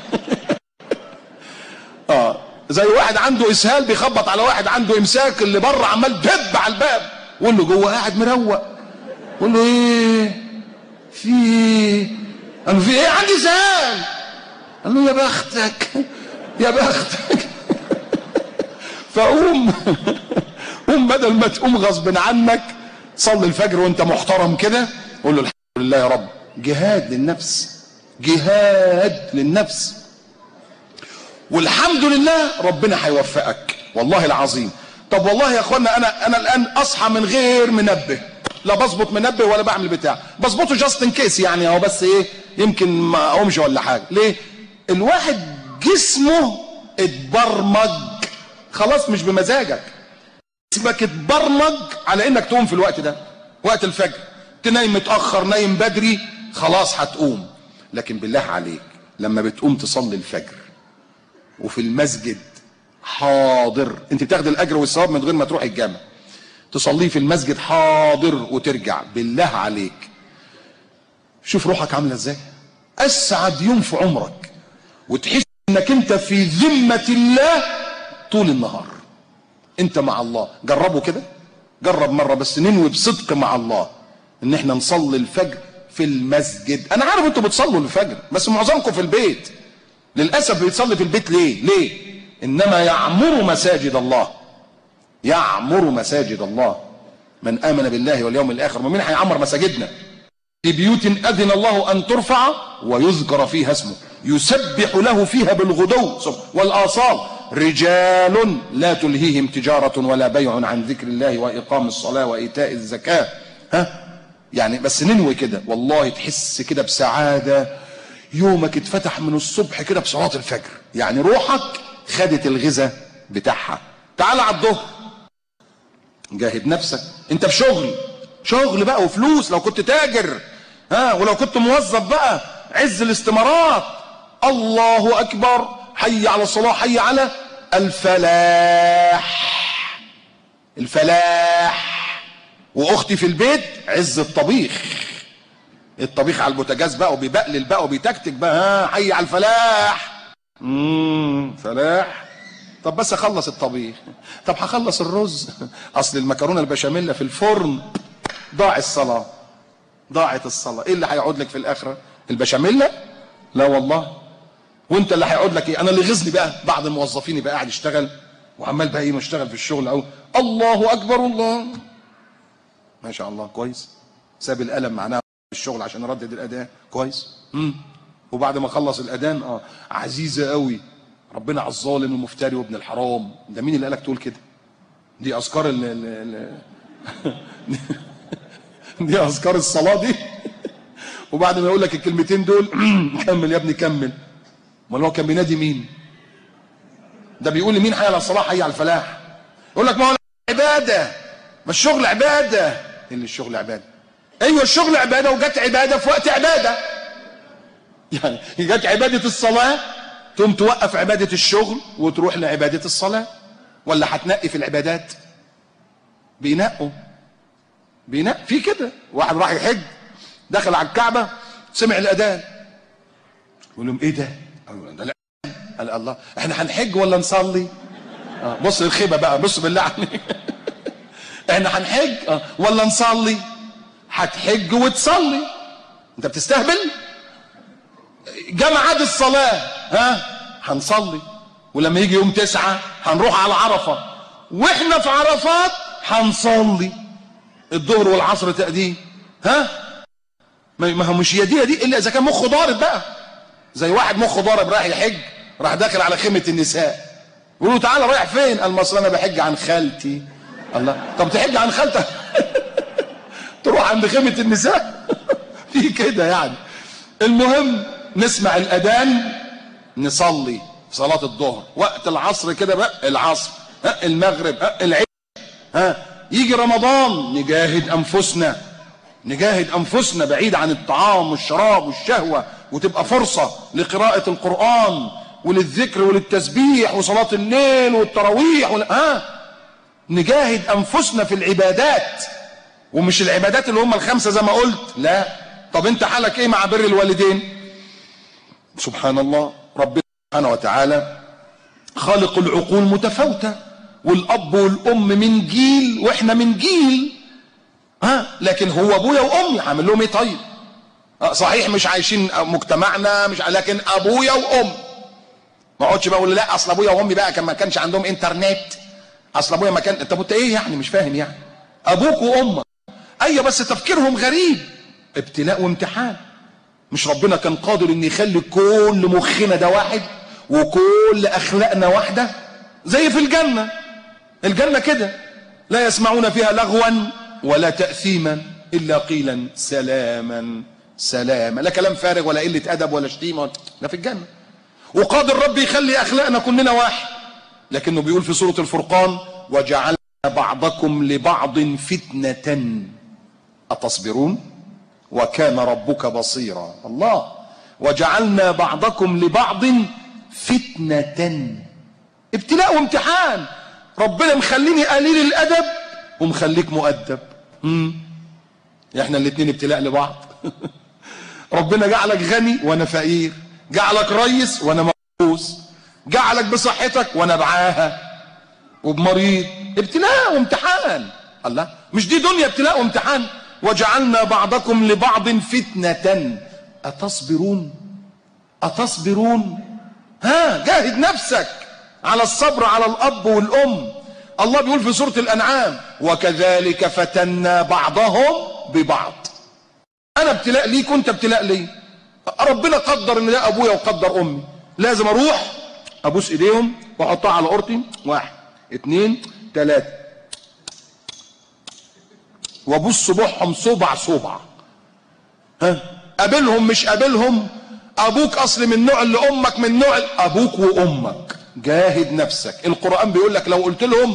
زي واحد عنده اسهال بيخبط على واحد عنده امساك، اللي بره عمال دب على الباب واللي جوه قاعد مروق. قول له ايه في ايه؟ قال له في ايه؟ عندي اسهال. قال له يا بختك يا بختك. فقوم بدل ما تقوم غصب عنك صلي الفجر وانت محترم كده، قول له الحمد لله يا رب. جهاد للنفس، جهاد للنفس، والحمد لله ربنا هيوفقك والله العظيم. طب والله يا اخوانا انا الان اصحى من غير منبه، لا بظبط منبه ولا بعمل بتاع، بظبطه جاست ان كيس يعني، هو بس ايه يمكن ما اقومش ولا حاجه. ليه؟ الواحد جسمه اتبرمج خلاص، مش بمزاجك، جسمك اتبرمج على انك تقوم في الوقت ده، وقت الفجر. تنايم متاخر نايم بدري خلاص هتقوم. لكن بالله عليك لما بتقوم تصلي الفجر وفي المسجد حاضر، انت بتاخد الاجر والثواب من غير ما تروح الجامع، تصليه في المسجد حاضر وترجع، بالله عليك شوف روحك عامله ازاي. اسعد يوم في عمرك، وتحس انك انت في ذمه الله طول النهار، انت مع الله. جربوا كده، جرب مره بس ننوي بصدق مع الله ان احنا نصلي الفجر في المسجد. انا عارف انتوا بتصلوا الفجر بس معظمكم في البيت، للاسف بيتصلي في البيت. ليه؟ انما يعمر مساجد الله، يعمر مساجد الله من امن بالله واليوم الاخر. مين هيعمر مساجدنا؟ في بيوت اذن الله ان ترفع ويذكر فيها اسمه يسبح له فيها بالغدو والاصال رجال لا تلهيهم تجارة ولا بيع عن ذكر الله وإقام الصلاة وإيتاء الزكاة. يعني بس ننوي كده والله تحس كده بسعادة، يومك اتفتح من الصبح كده بصلاة الفجر، يعني روحك خدت الغذاء بتاعها. تعال على الظهر جاهد نفسك، انت في شغل بقى وفلوس لو كنت تاجر، ولو كنت موظف بقى عز الاستمارات. الله اكبر، حي على الصلاة، حي على الفلاح. واختي في البيت عز الطبيخ على البوتاجاز بقى، وبيبقلل بقى وبيتكتك بقى، حي على الفلاح. فلاح. طب بس اخلص الطبيخ، طب هخلص الرز، اصل المكرونه البشاميل في الفرن، ضاعت الصلاه. ايه اللي هيقعد لك في الاخره؟ البشاميل؟ لا والله. وانت اللي هيقعد لك ايه؟ انا اللي غزني بقى بعض الموظفين يبقى قاعد يشتغل وعمال بقى مشتغل في الشغل، او الله اكبر الله ما شاء الله كويس، ساب القلم معناها في الشغل عشان اردد الاذان كويس. وبعد ما خلص الاذان عزيزه قوي، ربنا على الظالم المفتري وابن الحرام. ده مين اللي قالك تقول كده؟ دي اذكار دي اذكار الصلاه دي. وبعد ما يقول لك الكلمتين دول كمل يا ابني كمل. امال هو كان بينادي مين؟ ده بيقول لمين حي على الصلاه حي على الفلاح؟ يقول لك ما هو عباده، ما الشغل عباده. ايه اللي الشغل عباده؟ ايوه الشغل عباده، وجت عباده في وقت عباده. يعني جت عباده الصلاه تقوم توقف عباده الشغل وتروح لعباده الصلاه. ولا هتنقي في العبادات؟ بينقوا في كده. واحد راح يحج دخل على الكعبه سمع الاذان، يقول لهم ايه ده؟ قال الله احنا هنحج ولا نصلي؟ بص الخيبه بقى، بص بالله عليك. احنا هنحج ولا نصلي؟ هتحج وتصلي، انت بتستهبل؟ جاء ميعاد الصلاه هنصلي، ولما يجي يوم 9 هنروح على عرفه، واحنا في عرفات هنصلي الظهر والعصر تقديم. ما هو مش هي دي الا اذا كان مخه ضارب بقى، زي واحد مخه ضارب رايح يحج، راح داخل على خيمه النساء، يقول له تعالى رايح فين؟ قال مصر انا بحج عن خالتي. الله، طب تحج عن خالتك تروح عند خيمه النساء؟ في كده يعني. المهم نسمع الاذان نصلي صلاه الظهر، وقت العصر كده بقى العصر، المغرب، العشاء، يجي رمضان نجاهد انفسنا بعيد عن الطعام والشراب والشهوه، وتبقى فرصه لقراءه القران وللذكر وللتسبيح وصلاه الليل والتراويح نجاهد انفسنا في العبادات، ومش العبادات اللي هم الخمسه زي ما قلت، لا. طب انت حالك ايه مع بر الوالدين؟ سبحان الله، ربنا سبحانه وتعالى خالق العقول متفاوته، والاب والام من جيل واحنا من جيل، لكن هو ابويا وامي هعمل لهم ايه طيب؟ صحيح مش عايشين مجتمعنا، مش لكن ابويا وام. ما اقعدش بقى اقول لا اصل ابويا وامي بقى ما كانش عندهم انترنت، اصل ابويا ما كان. طب انت ايه يعني؟ مش فاهم يعني. ابوك وامك ايوه بس تفكيرهم غريب، ابتلاء وامتحان. مش ربنا كان قادر ان يخلي كل مخنا ده واحد وكل اخلاقنا واحده؟ زي في الجنه كده، لا يسمعون فيها لغوا ولا تأثيما الا قيلا سلاما سلاما، لا كلام فارغ ولا قله ادب ولا شتيمه، ده في الجنه. وقادر ربي يخلي اخلاقنا كلنا واحد، لكنه بيقول في سوره الفرقان وجعلنا بعضكم لبعض فتنه اتصبرون وكان ربك بصيرا. الله، وجعلنا بعضكم لبعض فتنه، ابتلاء وامتحان. ربنا مخليني قليل الادب ومخليك مؤدب. احنا الاثنين ابتلاء لبعض. ربنا جعلك غني وانا فقير، جعلك ريس وانا مبوس، جعلك بصحتك وانا بعاهه وبمريض، ابتلاء وامتحان. الله، مش دي دنيا ابتلاء وامتحان؟ وجعلنا بعضكم لبعض فتنة أتصبرون؟ جاهد نفسك على الصبر على الأب والأم. الله بيقول في سورة الأنعام وكذلك فتنا بعضهم ببعض. أنا ابتلاء ليك وأنت ابتلاء لي. ربنا قدر إن ده أبويا وقدر أمي، لازم أروح ابوس ايديهم واحطها على قرطي، 1 2 3، وابوس صباعهم صبع صبع. قابلهم مش قابلهم، ابوك اصل من نوع اللي امك من نوع ابوك وامك. جاهد نفسك. القرآن بيقول لك لو قلت لهم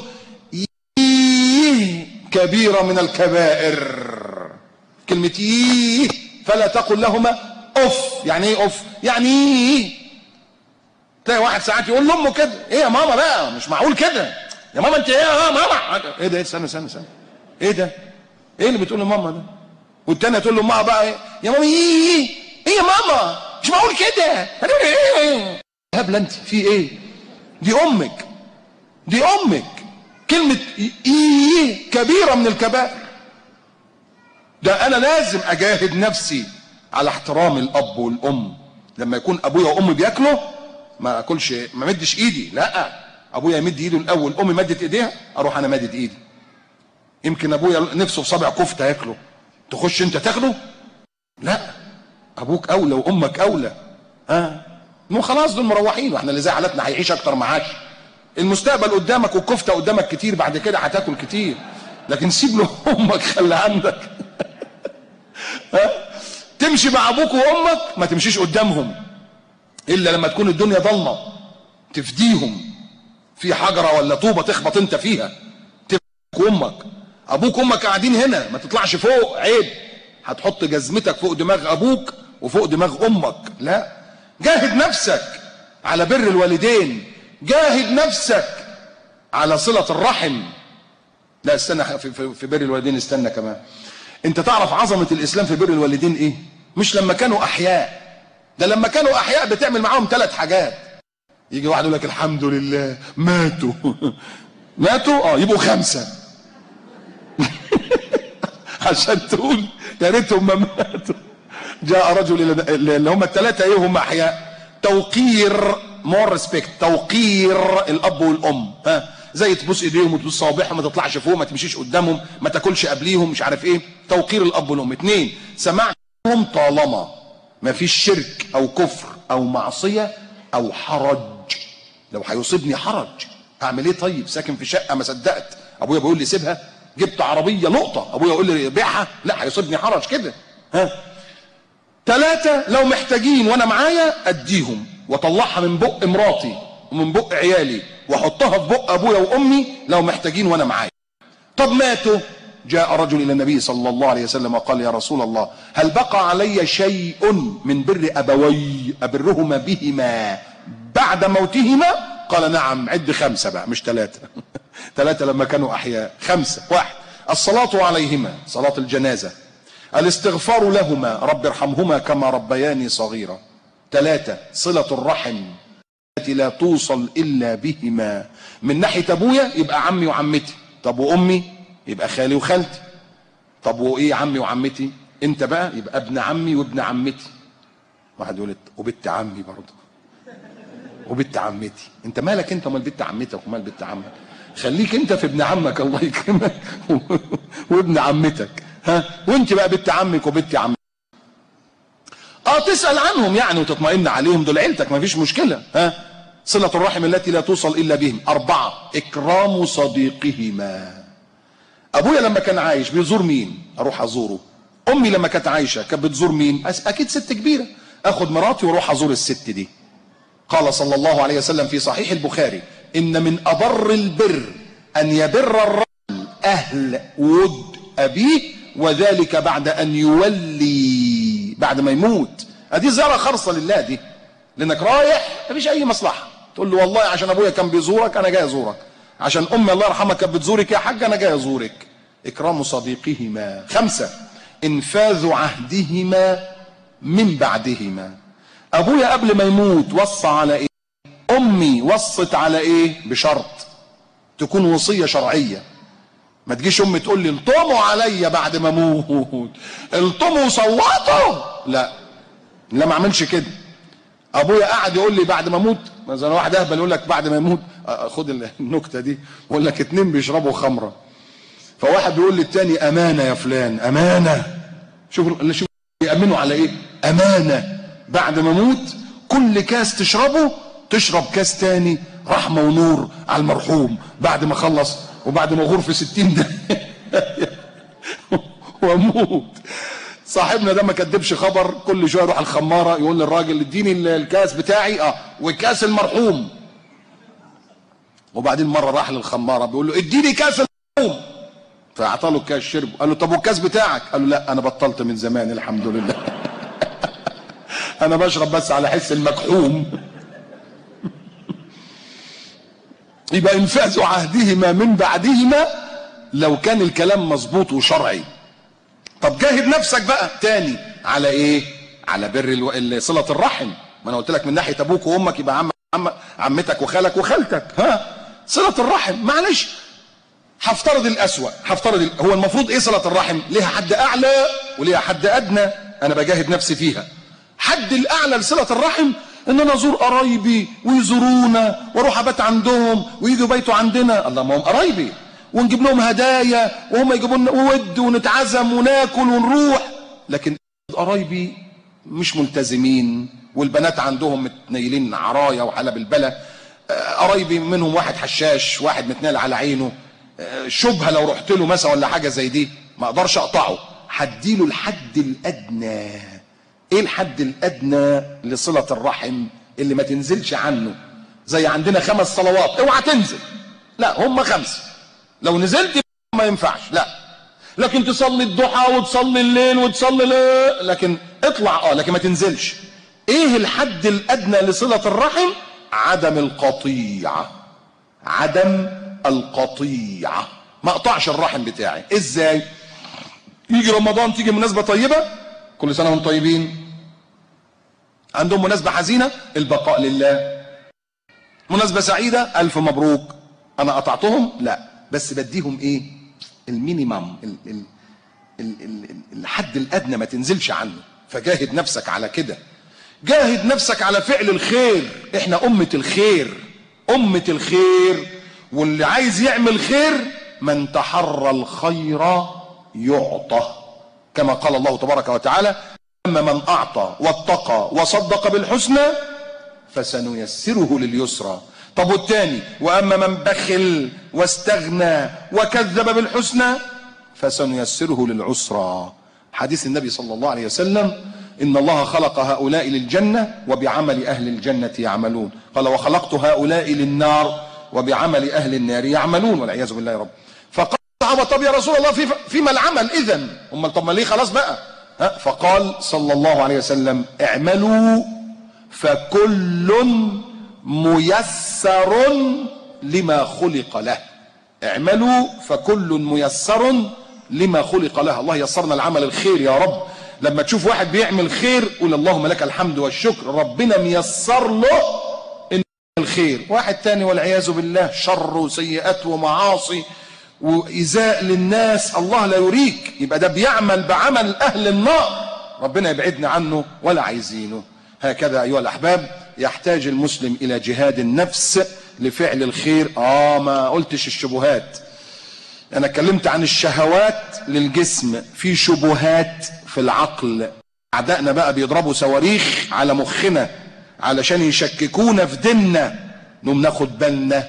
كبيرة من الكبائر، كلمة فلا تقل لهما اف. يعني ايه اف؟ يعني تلاقي واحد ساعات يقول لامه كده، ايه يا ماما بقى، مش معقول كده يا ماما، انت ايه يا ماما، ايه ده، استنى ايه ده، ايه اللي بتقول لماما ده؟ والتانية تقول لامها بقى ايه يا ماما، ايه يا ماما، مش معقول كده، ايه هبله انت في ايه؟ دي امك، دي امك. كلمة كبيرة من الكبائر. ده انا لازم اجاهد نفسي على احترام الاب والام. لما يكون ابويا وامي بياكلوا ما اكلش، ما مدش ايدي، لا، ابويا يمد ايده الاول، امي مدت ايديها، اروح انا مدد ايدي. يمكن ابويا نفسه في صابع كفته ياكله، تخش انت تاكله؟ لا، ابوك اولى وامك اولى. مو خلاص دول مروحين، واحنا اللي زي حالتنا هيعيش اكتر معاش. المستقبل قدامك والكفته قدامك كتير، بعد كده هتاكل كتير، لكن سيب له امك، خلي عندك. تمشي مع ابوك وامك، ما تمشيش قدامهم الا لما تكون الدنيا ضلمه، تفديهم في حجره ولا طوبه تخبط انت فيها، تفديك وامك. ابوك وامك قاعدين هنا، ما تطلعش فوق، عيب، هتحط جزمتك فوق دماغ ابوك وفوق دماغ امك. لا، جاهد نفسك على بر الوالدين، جاهد نفسك على صلة الرحم. لا استنى، في بر الوالدين استنى كمان. انت تعرف عظمة الاسلام في بر الوالدين ايه؟ مش لما كانوا احياء، ده لما كانوا احياء بتعمل معاهم 3 حاجات. يجي واحد يقول لك الحمد لله ماتوا. ماتوا؟ يبقوا 5. عشان تقول يا ريتهم ما ماتوا. جاء رجل اللي هم ال3 ايه هم احياء، توقير، مور ريسبكت، توقير الاب والام. زي تبوس ايديهم وتبوس صوابعهم، ما تطلعش فوق، ما تمشيش قدامهم، ما تاكلش قبليهم، مش عارف ايه، توقير الاب والام. 2 سماعهم طالما ما فيش شرك او كفر او معصيه او حرج. لو هيصيبني حرج اعمل ايه؟ طيب ساكن في شقه ما صدقت ابويا بيقول لي سيبها، جبت عربيه لقطه ابويا يقول لي بيعها، لا هيصيبني حرج كده. 3 لو محتاجين وانا معايا اديهم واطلعها من بق مراتي ومن بق عيالي واحطها في بق ابويا وامي لو محتاجين وانا معايا. طب ماتوا، جاء رجل الى النبي صلى الله عليه وسلم وقال يا رسول الله هل بقى علي شيء من بر ابوي ابرهما بهما بعد موتهما؟ قال نعم. عد 5 بقى مش 3. 3 لما كانوا احياء. 5: 1 الصلاة عليهما، صلاة الجنازة. الاستغفار لهما، رب ارحمهما كما ربياني صغيرا. 3 صلة الرحم التي لا توصل الا بهما. من ناحية ابويا يبقى عمي وعمتي، طب وامي يبقى خالي وخالتي، طب وايه عمي وعمتي؟ انت بقى يبقى ابن عمي وابن عمتي. واحد يقول وبنت عمي برضه وبنت عمتي. انت مالك انت ومال بنت عمتك ومال بنت عمك؟ خليك انت في ابن عمك الله يكرمك وابن عمتك. وانت بقى بنت عمك وبنت عمك. تسأل عنهم يعني وتطمئن عليهم، دول عيلتك ما فيش مشكلة. صلة الرحم التي لا توصل الا بهم. 4 اكرام صديقهما. ابويا لما كان عايش بيزور مين؟ اروح ازوره. امي لما كانت عايشة كانت بتزور مين؟ اكيد ست كبيرة، اخد مراتي واروح ازور الست دي. قال صلى الله عليه وسلم في صحيح البخاري ان من ابر البر ان يبر الرجل اهل ود ابيه وذلك بعد ان يولي، بعد ما يموت. ادي زياره خالصه لله دي، لانك رايح مفيش اي مصلحه، تقول له والله عشان ابويا كان بيزورك انا جاي ازورك، عشان امي الله يرحمها كانت بتزورك يا حاج انا جاي ازورك. اكرام صديقهما. 5 انفاذ عهدهما من بعدهما. ابويا قبل ما يموت وصى على ايه؟ امي وصت على ايه؟ بشرط تكون وصيه شرعيه. ما تجيش امي تقول لي الطموا عليا بعد ما اموت، الطموا وصوتوا، لا ما اعملش كده. ابويا قاعد يقول لي بعد ما اموت، مثلا واحد اهبل يقول لك بعد ما يموت، خد النكته دي، يقول لك 2 بيشربوا خمره، فواحد بيقول للتاني امانه يا فلان، امانه. شوف يامنوا على ايه؟ امانه. بعد ما اموت كل كاس تشربه تشرب كاس تاني رحمة ونور على المرحوم بعد ما خلص وبعد ما غور في 60 ده واموت. صاحبنا ده ما كدبش خبر، كل شويه يروح الخماره يقول للراجل اديني الكاس بتاعي وكاس المرحوم. وبعدين مره راح للخماره بيقول له اديني كاس المرحوم، فاعطى له الكاس شرب. قال له طب والكاس بتاعك؟ قال له لا انا بطلت من زمان الحمد لله انا بشرب بس على حس المكحوم. يبقى انفاذ عهدهما من بعدهما لو كان الكلام مظبوط وشرعي. طب جاهد نفسك بقى تاني على ايه؟ على بر صلة الرحم. ما انا قلت لك من ناحية ابوك وامك يبقى عمتك وخالك وخالتك، صلة الرحم. معلش هفترض الاسوأ، هو المفروض ايه صلة الرحم؟ ليها حد اعلى وليها حد ادنى، انا بجاهد نفسي فيها. حد الاعلى لصلة الرحم ان انا ازور قرايبي ويزورونا واروح ابات عندهم ويجوا بيتوا عندنا، الله ما هم قرايبي، ونجيب لهم هدايا وهم يجيبوا لنا ود ونتعزم وناكل ونروح. لكن قرايبي مش ملتزمين والبنات عندهم متنيلين عرايا وحلب البلا، قرايبي منهم واحد حشاش، واحد متنال على عينه، شبهه لو رحت له مثلا ولا حاجه زي دي ما اقدرش اقطعه، هديله الحد الادنى. ايه الحد الادنى لصله الرحم اللي ما تنزلش عنه؟ زي عندنا 5 صلوات اوعى تنزل، لا هم 5، لو نزلت ما ينفعش، لا. لكن تصلي الضحى وتصلي الليل وتصلي لكن اطلع لكن ما تنزلش. ايه الحد الادنى لصلة الرحم؟ عدم القطيعة. عدم القطيعة، ما اقطعش الرحم بتاعي. ازاي؟ يجي رمضان، تيجي مناسبة طيبة، كل سنة وانتم طيبين. عندهم مناسبة حزينة، البقاء لله. مناسبة سعيدة، الف مبروك. انا قطعتهم؟ لا، بس بديهم ايه؟ المينيمم، الحد الادنى ما تنزلش عنه. فجاهد نفسك على كده، جاهد نفسك على فعل الخير. احنا امة الخير، امة الخير، واللي عايز يعمل خير من تحرى الخير يعطى، كما قال الله تبارك وتعالى اما من اعطى واتقى وصدق بالحسنى فسنيسره لليسرى. طب والتاني؟ واما من بخل واستغنى وكذب بالحسنى فسنيسره للعسرى. حديث النبي صلى الله عليه وسلم ان الله خلق هؤلاء للجنة وبعمل اهل الجنة يعملون، قال وخلقت هؤلاء للنار وبعمل اهل النار يعملون، والعياذ بالله يا رب. فقال الصحابة طب يا رسول الله فيما العمل اذا؟ طب ما ليه خلاص بقى؟ فقال صلى الله عليه وسلم اعملوا فكل ميسر لما خلق له. اعملوا فكل ميسر لما خلق له. الله يسرنا العمل الخير يا رب. لما تشوف واحد بيعمل خير قول اللهم لك الحمد والشكر، ربنا ميسر له الخير. واحد تاني والعياذ بالله شر وسيئات ومعاصي وإيذاء للناس، الله لا يريك، يبقى ده بيعمل بعمل أهل النار، ربنا يبعدنا عنه ولا عايزينه. هكذا أيها الأحباب يحتاج المسلم إلى جهاد النفس لفعل الخير. ما قلتش الشبهات، أنا اتكلمت عن الشهوات للجسم، في شبهات في العقل. أعدائنا بقى بيضربوا صواريخ على مخنا علشان يشككونا في ديننا، نقوم ناخد بالنا.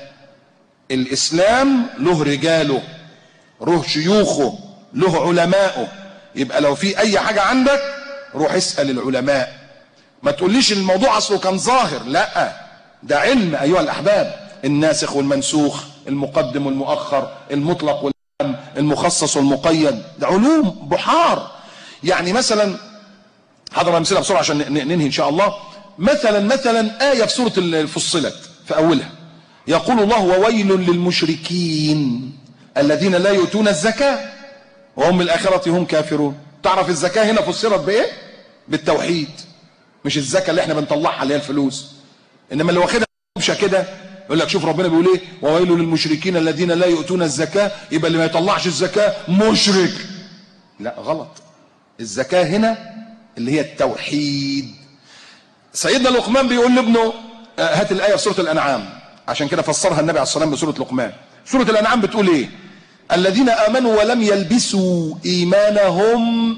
الإسلام له رجاله، له شيوخه، له علماءه. يبقى لو في أي حاجة عندك روح اسأل العلماء، ما تقوليش الموضوع أصله كان ظاهر، لا، ده علم أيها الأحباب. الناسخ والمنسوخ، المقدم والمؤخر، المطلق والعام، المخصص والمقيد، ده علوم بحار. يعني مثلا حضر أمثلة بسرعة عشان ننهي إن شاء الله. مثلا آية في سورة الفصلت في أولها يقول الله وويل للمشركين الذين لا يؤتون الزكاة وهم بالآخرة هم كافرون. تعرف الزكاة هنا فسرت بإيه؟ بالتوحيد، مش الزكاة اللي احنا بنطلعها اللي هي الفلوس، إنما اللي واخدها مش كده يقول لك شوف ربنا بيقول ايه وويل للمشركين الذين لا يؤتون الزكاة، يبقى اللي ما يطلعش الزكاة مشرك. لا غلط، الزكاة هنا اللي هي التوحيد. سيدنا لقمان بيقول لابنه هات الآية في سورة الأنعام، عشان كده فسرها النبي عليه الصلاة والسلام بسورة لقمان. سورة الأنعام بتقول ايه؟ الذين آمنوا ولم يلبسوا إيمانهم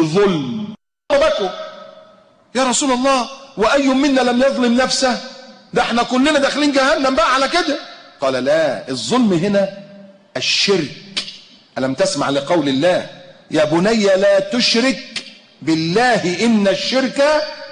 بظلم. بكوا يا رسول الله وأي منا لم يظلم نفسه؟ ده احنا كلنا داخلين جهنم بقى على كده. قال لا، الظلم هنا الشرك. ألم تسمع لقول الله يا بني لا تشرك بالله إن الشرك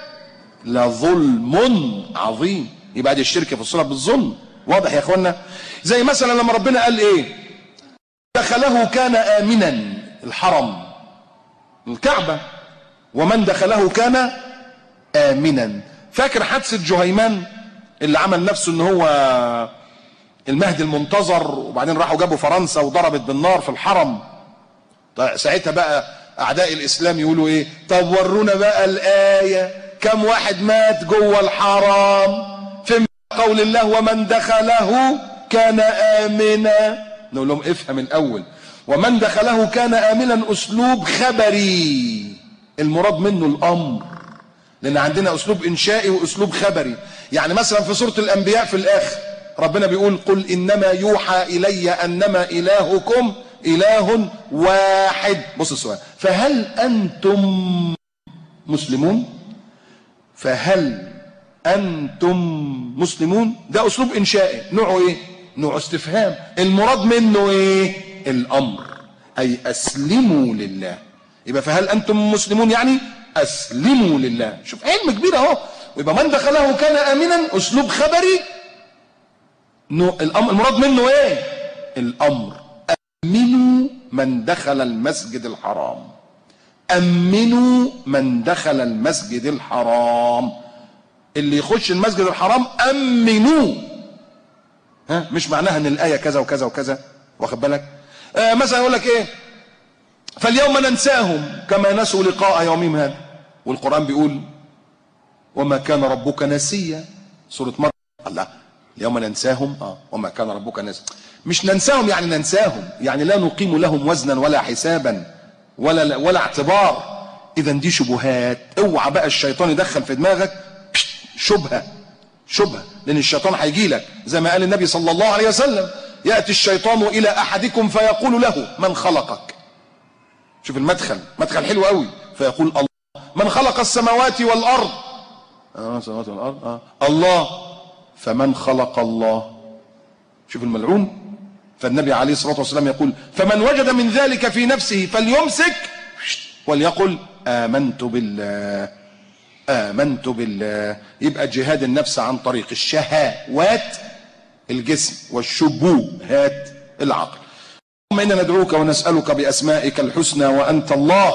لظلم عظيم. يبقى دي الشرك في الصورة بالظلم. واضح يا اخوانا؟ زي مثلا لما ربنا قال ايه؟ دخله كان آمنا، الحرم الكعبة، ومن دخله كان آمنا. فاكر حادثة جهيمان اللي عمل نفسه ان هو المهدي المنتظر، وبعدين راحوا جابوا فرنسا وضربت بالنار في الحرم. طيب ساعتها بقى اعداء الاسلام يقولوا ايه؟ طب ورونا بقى الآية، كم واحد مات جوه الحرام في قول الله ومن دخله كان آمنا. نقول لهم افهم الاول، ومن دخله كان آمنا اسلوب خبري، المراد منه الامر، لان عندنا اسلوب انشائي واسلوب خبري. يعني مثلا في سورة الانبياء في الاخر ربنا بيقول قل انما يوحى الي انما الهكم اله واحد. بص السؤال، فهل انتم مسلمون؟ فهل انتم مسلمون؟ ده اسلوب انشائي، نوعه ايه؟ نوع استفهام. المراد منه ايه؟ الامر، اي اسلموا لله. يبقى فهل انتم مسلمون يعني اسلموا لله. شوف علم كبير اهو. ويبقى من دخله كان امنا اسلوب خبري، الامر المراد منه ايه؟ الامر. امنوا من دخل المسجد الحرام، امنوا من دخل المسجد الحرام. اللي يخش المسجد الحرام امنوه. ها، مش معناها ان الايه كذا وكذا وكذا، واخد بالك؟ مثلا يقول لك ايه؟ فاليوم ننساهم كما نسوا لقاء يومهم هذا. والقرآن بيقول وما كان ربك نسيا، سورة مريم. الله، اليوم ننساهم وما كان ربك نسيا. مش ننساهم يعني ننساهم، يعني لا نقيم لهم وزنا ولا حسابا ولا اعتبار. اذا دي شبهات. اوعى بقى الشيطان يدخل في دماغك شبهة، لان الشيطان هيجي لك زي ما قال النبي صلى الله عليه وسلم يأتي الشيطان الى احدكم فيقول له من خلقك. شوف المدخل، مدخل حلو قوي. فيقول الله من خلق السماوات والارض. السماوات والارض الله. فمن خلق الله؟ شوف الملعون. فالنبي عليه الصلاة والسلام يقول فمن وجد من ذلك في نفسه فليمسك وليقل آمنت بالله، آمنت بالله. يبقى جهاد النفس عن طريق الشهوات الجسم والشبهات العقل. اللهم إنا ندعوك ونسألك بأسمائك الحسنى وأنت الله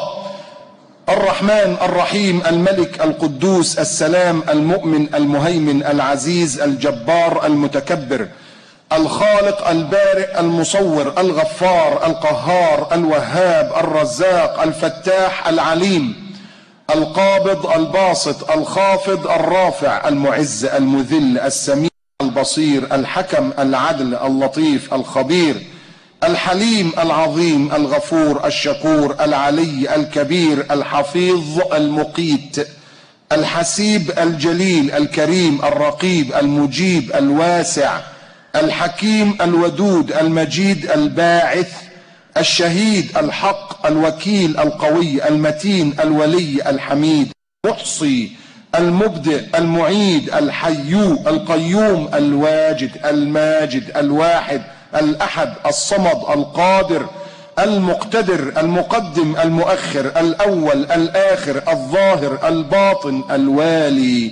الرحمن الرحيم الملك القدوس السلام المؤمن المهيمن العزيز الجبار المتكبر الخالق البارئ المصور الغفار القهار الوهاب الرزاق الفتاح العليم القابض الباسط الخافض الرافع المعز المذل السميع البصير الحكم العدل اللطيف الخبير الحليم العظيم الغفور الشكور العلي الكبير الحفيظ المقيت الحسيب الجليل الكريم الرقيب المجيب الواسع الحكيم الودود المجيد الباعث الشهيد الحق الوكيل القوي المتين الولي الحميد المحصي المبدئ المعيد الحي القيوم الواجد الماجد الواحد الأحد الصمد القادر المقتدر المقدم المؤخر الأول الآخر الظاهر الباطن الوالي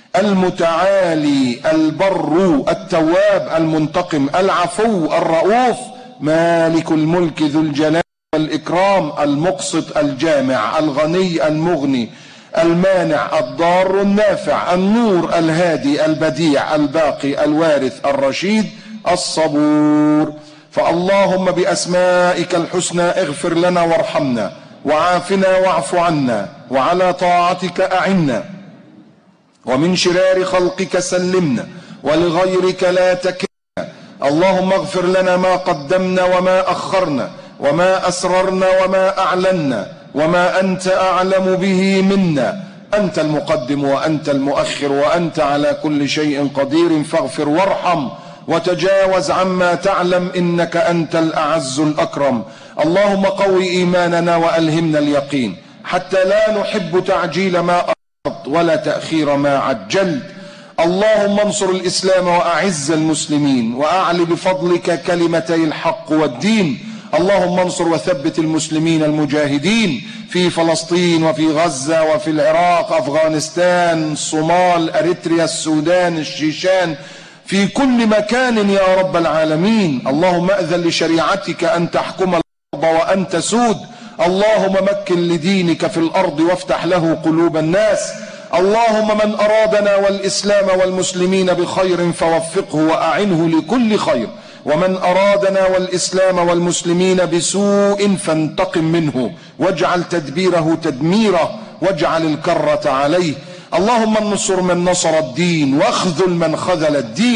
المتعالي البر التواب المنتقم العفو الرؤوف مالك الملك ذو الجلال والإكرام المقسط الجامع الغني المغني المانع الضار النافع النور الهادي البديع الباقي الوارث الرشيد الصبور. فاللهم بأسمائك الحسنى اغفر لنا وارحمنا وعافنا واعف عنا وعلى طاعتك أعنا ومن شرار خلقك سلمنا ولغيرك لا تكلنا. اللهم اغفر لنا ما قدمنا وما أخرنا وما أسررنا وما أعلنا وما أنت أعلم به منا. أنت المقدم وأنت المؤخر وأنت على كل شيء قدير. فاغفر وارحم وتجاوز عما تعلم إنك أنت الأعز الأكرم. اللهم قوي إيماننا وألهمنا اليقين حتى لا نحب تعجيل ما أردت ولا تأخير ما عجلت. اللهم انصر الإسلام وأعز المسلمين وأعل بفضلك كلمتي الحق والدين. اللهم انصر وثبت المسلمين المجاهدين في فلسطين وفي غزة وفي العراق، أفغانستان، الصومال، أريتريا، السودان، الشيشان، في كل مكان يا رب العالمين. اللهم أذن لشريعتك أن تحكم الأرض وأن تسود. اللهم مكن لدينك في الأرض وافتح له قلوب الناس. اللهم من أرادنا والإسلام والمسلمين بخير فوفقه وأعنه لكل خير، ومن أرادنا والإسلام والمسلمين بسوء فانتقم منه واجعل تدبيره تدميره واجعل الكرة عليه. اللهم انصر من نصر الدين واخذل من خذل الدين.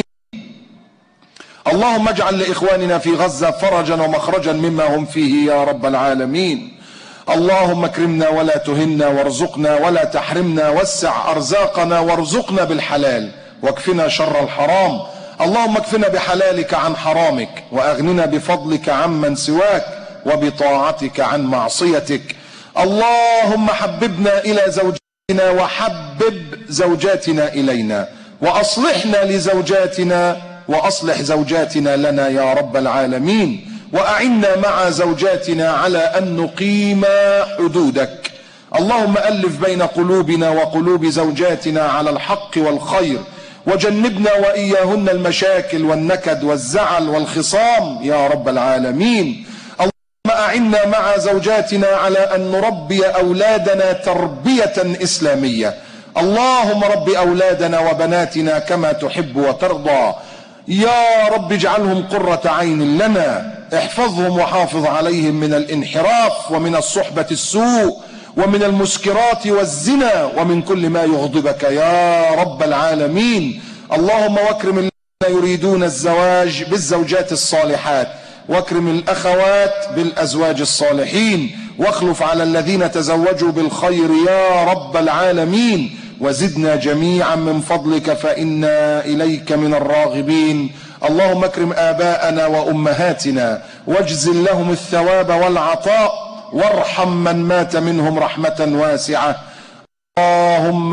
اللهم اجعل لإخواننا في غزة فرجا ومخرجا مما هم فيه يا رب العالمين. اللهم اكرمنا ولا تهنا، وارزقنا ولا تحرمنا، وسع أرزاقنا وارزقنا بالحلال واكفنا شر الحرام. اللهم اكفنا بحلالك عن حرامك، وأغننا بفضلك عمن سواك، وبطاعتك عن معصيتك. اللهم حببنا إلى زوجاتنا وحبب زوجاتنا إلينا، وأصلحنا لزوجاتنا وأصلح زوجاتنا لنا يا رب العالمين، وأعنا مع زوجاتنا على أن نقيم حدودك. اللهم ألف بين قلوبنا وقلوب زوجاتنا على الحق والخير، وجنبنا وإياهن المشاكل والنكد والزعل والخصام يا رب العالمين. اللهم أعنا مع زوجاتنا على أن نربي أولادنا تربية إسلامية. اللهم رب أولادنا وبناتنا كما تحب وترضى يا رب، اجعلهم قرة عين لنا، احفظهم وحافظ عليهم من الانحراف ومن الصحبة السوء ومن المسكرات والزنا ومن كل ما يغضبك يا رب العالمين. اللهم واكرم الذين يريدون الزواج بالزوجات الصالحات، واكرم الأخوات بالأزواج الصالحين، واخلف على الذين تزوجوا بالخير يا رب العالمين، وزدنا جميعا من فضلك فإنا إليك من الراغبين. اللهم اكرم آباءنا وأمهاتنا واجزل لهم الثواب والعطاء، وارحم من مات منهم رحمة واسعة. اللهم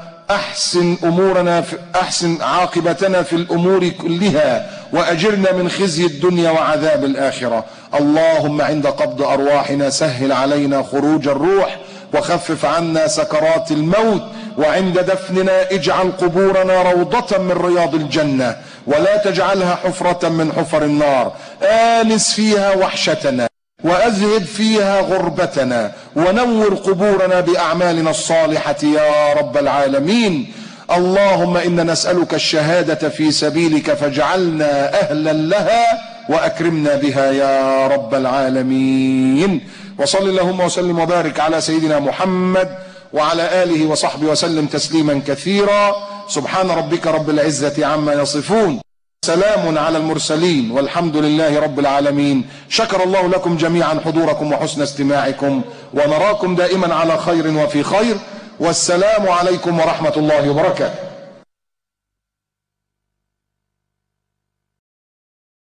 أحسن عاقبتنا في الأمور كلها، وأجرنا من خزي الدنيا وعذاب الآخرة. اللهم عند قبض أرواحنا سهل علينا خروج الروح، وخفف عنا سكرات الموت، وعند دفننا اجعل قبورنا روضة من رياض الجنة، ولا تجعلها حفرة من حفر النار. آنس فيها وحشتنا، وأذهب فيها غربتنا، ونور قبورنا بأعمالنا الصالحة يا رب العالمين. اللهم إنا نسألك الشهادة في سبيلك فاجعلنا أهلا لها وأكرمنا بها يا رب العالمين. وصل اللهم وسلم وبارك على سيدنا محمد وعلى آله وصحبه وسلم تسليما كثيرا. سبحان ربك رب العزة عما يصفون، سلام على المرسلين، والحمد لله رب العالمين. شكر الله لكم جميعا حضوركم وحسن استماعكم، ونراكم دائما على خير وفي خير، والسلام عليكم ورحمة الله وبركاته.